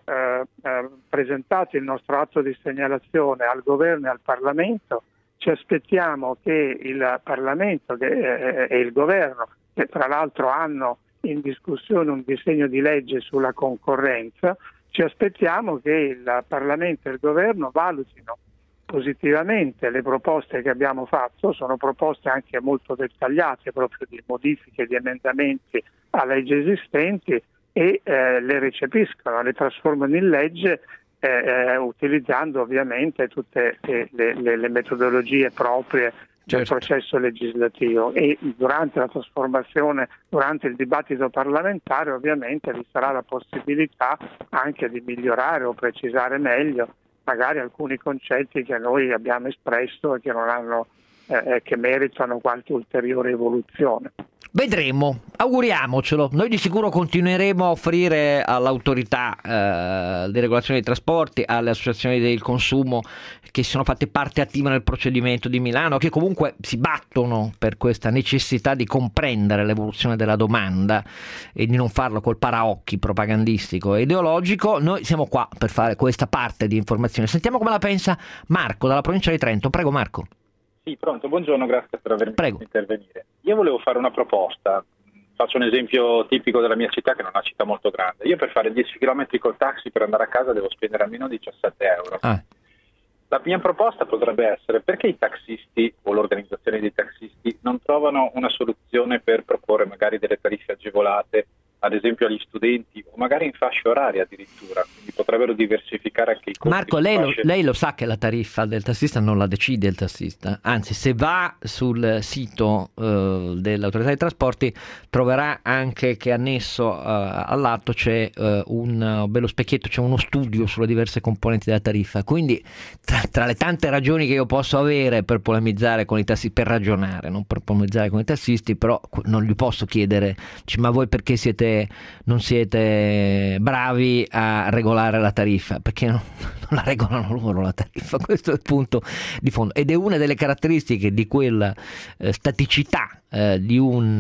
presentato il nostro atto di segnalazione al Governo e al Parlamento. Ci aspettiamo che il Parlamento e il Governo, che tra l'altro hanno in discussione un disegno di legge sulla concorrenza, ci aspettiamo che il Parlamento e il Governo valutino positivamente le proposte che abbiamo fatto. Sono proposte anche molto dettagliate, proprio di modifiche, di emendamenti a leggi esistenti, e le recepiscono, le trasformano in legge utilizzando ovviamente tutte le metodologie proprie del processo legislativo, e durante la trasformazione, durante il dibattito parlamentare ovviamente vi sarà la possibilità anche di migliorare o precisare meglio magari alcuni concetti che noi abbiamo espresso e che non hanno che meritano qualche ulteriore evoluzione. Vedremo, auguriamocelo. Noi di sicuro continueremo a offrire all'autorità di regolazione dei trasporti, alle associazioni del consumo che si sono fatte parte attiva nel procedimento di Milano, che comunque si battono per questa necessità di comprendere l'evoluzione della domanda e di non farlo col paraocchi propagandistico e ideologico. Noi siamo qua per fare questa parte di informazione. Sentiamo come la pensa Marco dalla provincia di Trento. Prego Marco. Sì, pronto, buongiorno, grazie per avermi fatto intervenire. Io volevo fare una proposta, faccio un esempio tipico della mia città, che è una città molto grande. Io per fare 10 km col taxi per andare a casa devo spendere almeno 17 euro. La mia proposta potrebbe essere: perché i taxisti o l'organizzazione dei taxisti non trovano una soluzione per proporre magari delle tariffe agevolate, ad esempio agli studenti, o magari in fasce orarie addirittura, quindi potrebbero diversificare anche i costi. Marco, lei lo sa che la tariffa del tassista non la decide il tassista, anzi se va sul sito dell'autorità dei trasporti troverà anche che annesso all'atto c'è un bello specchietto, c'è uno studio sulle diverse componenti della tariffa, quindi tra le tante ragioni che io posso avere per polemizzare con i tassisti, per ragionare, non per polemizzare con i tassisti, però non gli posso chiedere, ma voi perché non siete bravi a regolare la tariffa? Perché non la regolano loro la tariffa? Questo è il punto di fondo, ed è una delle caratteristiche di quella staticità di un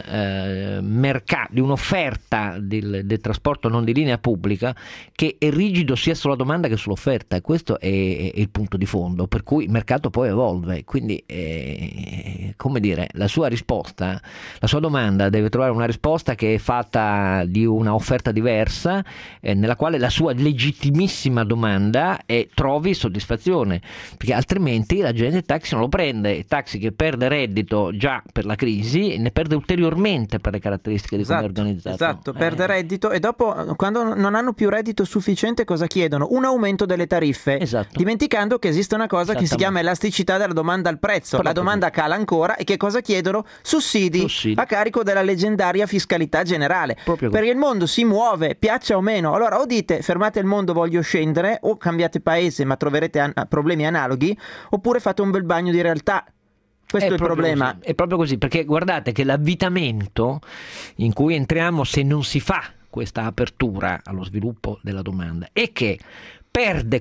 mercato, di un'offerta del trasporto non di linea pubblica, che è rigido sia sulla domanda che sull'offerta, e questo è il punto di fondo, per cui il mercato poi evolve. Quindi come dire, la sua risposta, la sua domanda deve trovare una risposta che è fatta di una offerta diversa, nella quale la sua legittimissima domanda trovi soddisfazione, perché altrimenti la gente il taxi non lo prende. Il taxi che perde reddito già per la crisi ne perde ulteriormente per le caratteristiche di come è organizzato. Esatto, perde reddito, e dopo, quando non hanno più reddito sufficiente, cosa chiedono? Un aumento delle tariffe, dimenticando che esiste una cosa che si chiama elasticità della domanda al prezzo. La domanda cala ancora, e che cosa chiedono? Sussidi a carico della leggendaria fiscalità generale, perché il mondo si muove, piaccia o meno. Allora o dite fermate il mondo, voglio scendere, o cambiate paese ma troverete problemi analoghi, oppure fate un bel bagno di realtà. Questo è il problema. Così, è proprio così, perché guardate che l'avvitamento in cui entriamo, se non si fa questa apertura allo sviluppo della domanda è che perde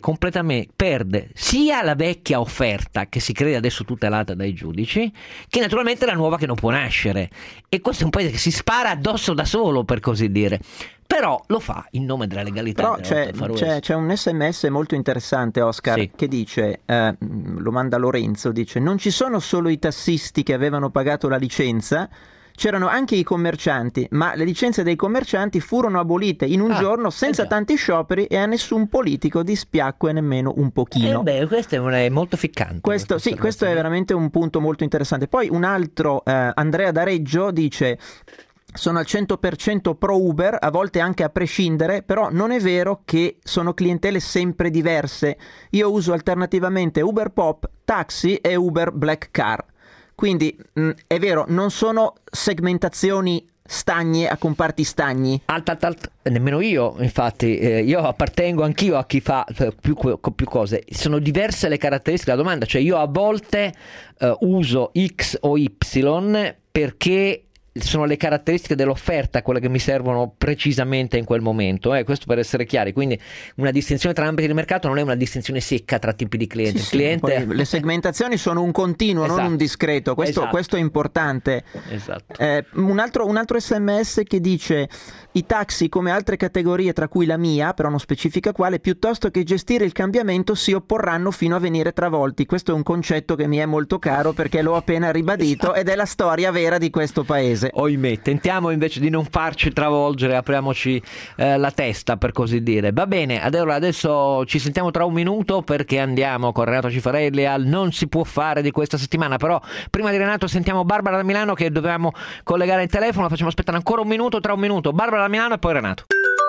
sia la vecchia offerta che si crede adesso tutelata dai giudici, che naturalmente la nuova che non può nascere. E questo è un paese che si spara addosso da solo, per così dire. Però lo fa in nome della legalità. Però c'è un SMS molto interessante, Oscar, sì, che dice, lo manda Lorenzo, dice: non ci sono solo i tassisti che avevano pagato la licenza, c'erano anche i commercianti, ma le licenze dei commercianti furono abolite in un giorno senza tanti scioperi e a nessun politico dispiacque nemmeno un pochino. Questo è molto ficcante. Questo è veramente un punto molto interessante. Poi un altro, Andrea da Reggio, dice: sono al 100% pro Uber, a volte anche a prescindere, però non è vero che sono clientele sempre diverse. Io uso alternativamente Uber Pop, Taxi e Uber Black Car. Quindi è vero, non sono segmentazioni stagne a comparti stagni. Nemmeno io, infatti, io appartengo anch'io a chi fa più cose. Sono diverse le caratteristiche della domanda, cioè io a volte uso X o Y perché sono le caratteristiche dell'offerta quelle che mi servono precisamente in quel momento, questo per essere chiari. Quindi una distinzione tra ambiti di mercato non è una distinzione secca tra tipi di clienti. Sì, cliente... le segmentazioni sono un continuo, non un discreto, questo è importante. Esatto. Un altro SMS che dice: i taxi, come altre categorie tra cui la mia, però non specifica quale, piuttosto che gestire il cambiamento si opporranno fino a venire travolti. Questo è un concetto che mi è molto caro perché l'ho appena ribadito ed è la storia vera di questo paese. Ohimè, tentiamo invece di non farci travolgere, apriamoci la testa, per così dire. Va bene, adesso ci sentiamo tra un minuto perché andiamo con Renato Cifarelli al Non si può fare di questa settimana. Però prima di Renato sentiamo Barbara da Milano, che dovevamo collegare il telefono, facciamo aspettare ancora un minuto, tra un minuto Barbara da Milano e poi Renato.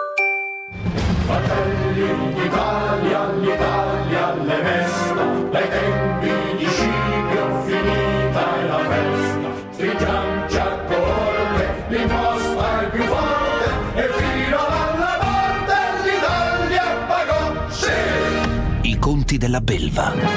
Fratelli d'Italia, l'Italia le mesta, dai tempi di Scipio finita è la festa, stringiamoci a corte, l'imposta è più forte e fino alla morte l'Italia pagò, sì! I conti della belva.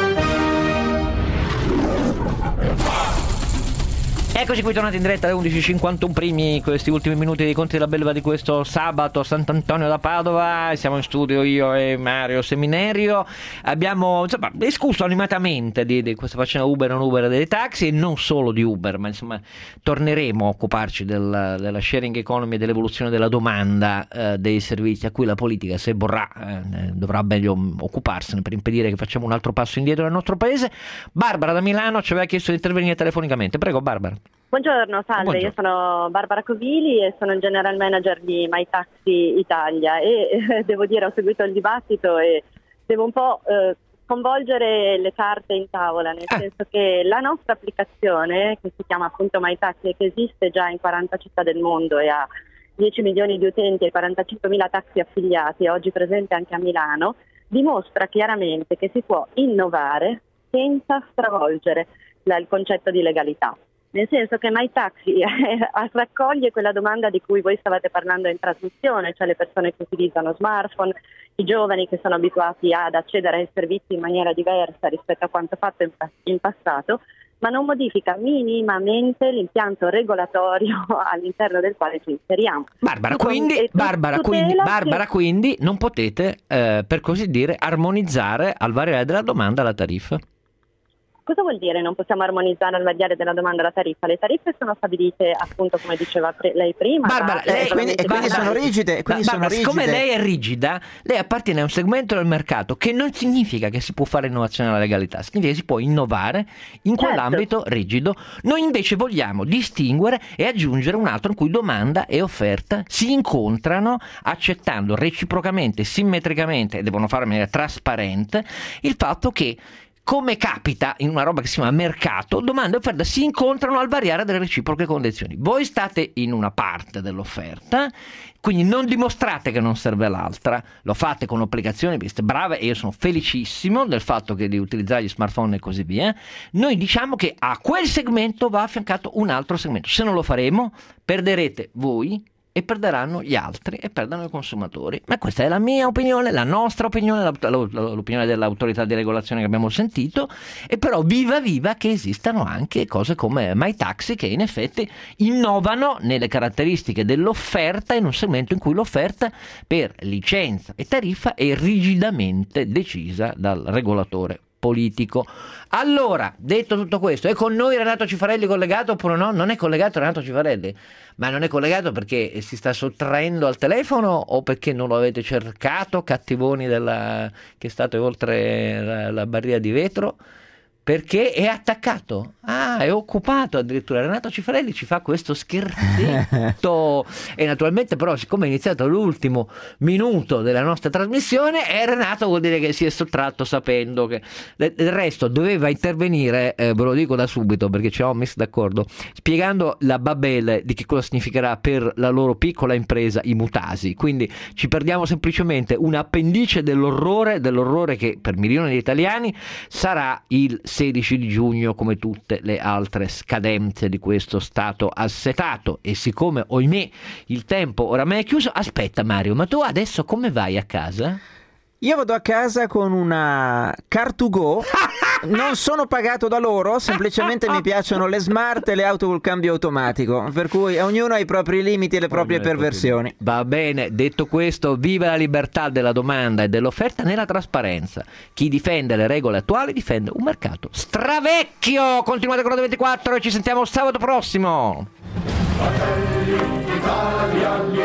Eccoci qui tornati in diretta alle 11.51 primi, questi ultimi minuti dei conti della belva di questo sabato a Sant'Antonio da Padova. Siamo in studio io e Mario Seminerio. Abbiamo discusso animatamente di questa faccenda Uber non Uber dei taxi, e non solo di Uber, ma insomma torneremo a occuparci della sharing economy e dell'evoluzione della domanda dei servizi, a cui la politica, se vorrà, dovrà meglio occuparsene per impedire che facciamo un altro passo indietro nel nostro paese. Barbara da Milano ci aveva chiesto di intervenire telefonicamente. Prego Barbara. Buongiorno, salve, buongiorno. Io sono Barbara Covili e sono il general manager di My Taxi Italia e devo dire ho seguito il dibattito e devo un po' sconvolgere le carte in tavola, nel senso che la nostra applicazione, che si chiama appunto My Taxi e che esiste già in 40 città del mondo e ha 10 milioni di utenti e 45.000 taxi affiliati, oggi presente anche a Milano, dimostra chiaramente che si può innovare senza stravolgere il concetto di legalità. Nel senso che My Taxi raccoglie quella domanda di cui voi stavate parlando in trasmissione, cioè le persone che utilizzano smartphone, i giovani che sono abituati ad accedere ai servizi in maniera diversa rispetto a quanto fatto in passato, ma non modifica minimamente l'impianto regolatorio all'interno del quale ci inseriamo. Barbara, quindi non potete, per così dire, armonizzare al variare della domanda la tariffa? Cosa vuol dire non possiamo armonizzare al variare della domanda la tariffa? Le tariffe sono stabilite appunto come diceva lei prima. Barbara, quindi sono rigide. Siccome lei è rigida, lei appartiene a un segmento del mercato che non significa che si può fare innovazione alla legalità, significa che si può innovare in quell'ambito rigido. Noi invece vogliamo distinguere e aggiungere un altro in cui domanda e offerta si incontrano accettando reciprocamente, simmetricamente, e devono fare in maniera trasparente, il fatto che, come capita in una roba che si chiama mercato, domanda e offerta si incontrano al variare delle reciproche condizioni. Voi state in una parte dell'offerta, quindi non dimostrate che non serve l'altra, lo fate con applicazioni, vi siete brave e io sono felicissimo del fatto che di utilizzare gli smartphone e così via. Noi diciamo che a quel segmento va affiancato un altro segmento. Se non lo faremo, perderete voi e perderanno gli altri e perderanno i consumatori. Ma questa è la mia opinione, la nostra opinione, l'opinione dell'autorità di regolazione che abbiamo sentito, e però viva che esistano anche cose come MyTaxi che in effetti innovano nelle caratteristiche dell'offerta in un segmento in cui l'offerta per licenza e tariffa è rigidamente decisa dal regolatore politico. Allora, detto tutto questo, è con noi Renato Cifarelli collegato oppure no? Non è collegato Renato Cifarelli, ma non è collegato perché si sta sottraendo al telefono o perché non lo avete cercato, cattivoni che state oltre la barriera di vetro? Perché è attaccato, è occupato addirittura. Renato Cifarelli ci fa questo scherzetto e naturalmente però siccome è iniziato l'ultimo minuto della nostra trasmissione Renato vuol dire che si è sottratto sapendo che del resto doveva intervenire, ve lo dico da subito perché ci avevamo messo d'accordo, spiegando la Babele di che cosa significherà per la loro piccola impresa i mutasi, quindi ci perdiamo semplicemente un appendice dell'orrore che per milioni di italiani sarà il 16 di giugno come tutte le altre scadenze di questo stato assetato. E siccome ohimè il tempo oramai è chiuso, aspetta Mario, ma tu adesso come vai a casa? Io vado a casa con una Car2Go, non sono pagato da loro, semplicemente mi piacciono le smart e le auto col cambio automatico, per cui ognuno ha i propri limiti e le proprie perversioni. Va bene, detto questo, viva la libertà della domanda e dell'offerta nella trasparenza. Chi difende le regole attuali difende un mercato stravecchio. Continuate con la 24 e ci sentiamo sabato prossimo. Fratelli d'Italia.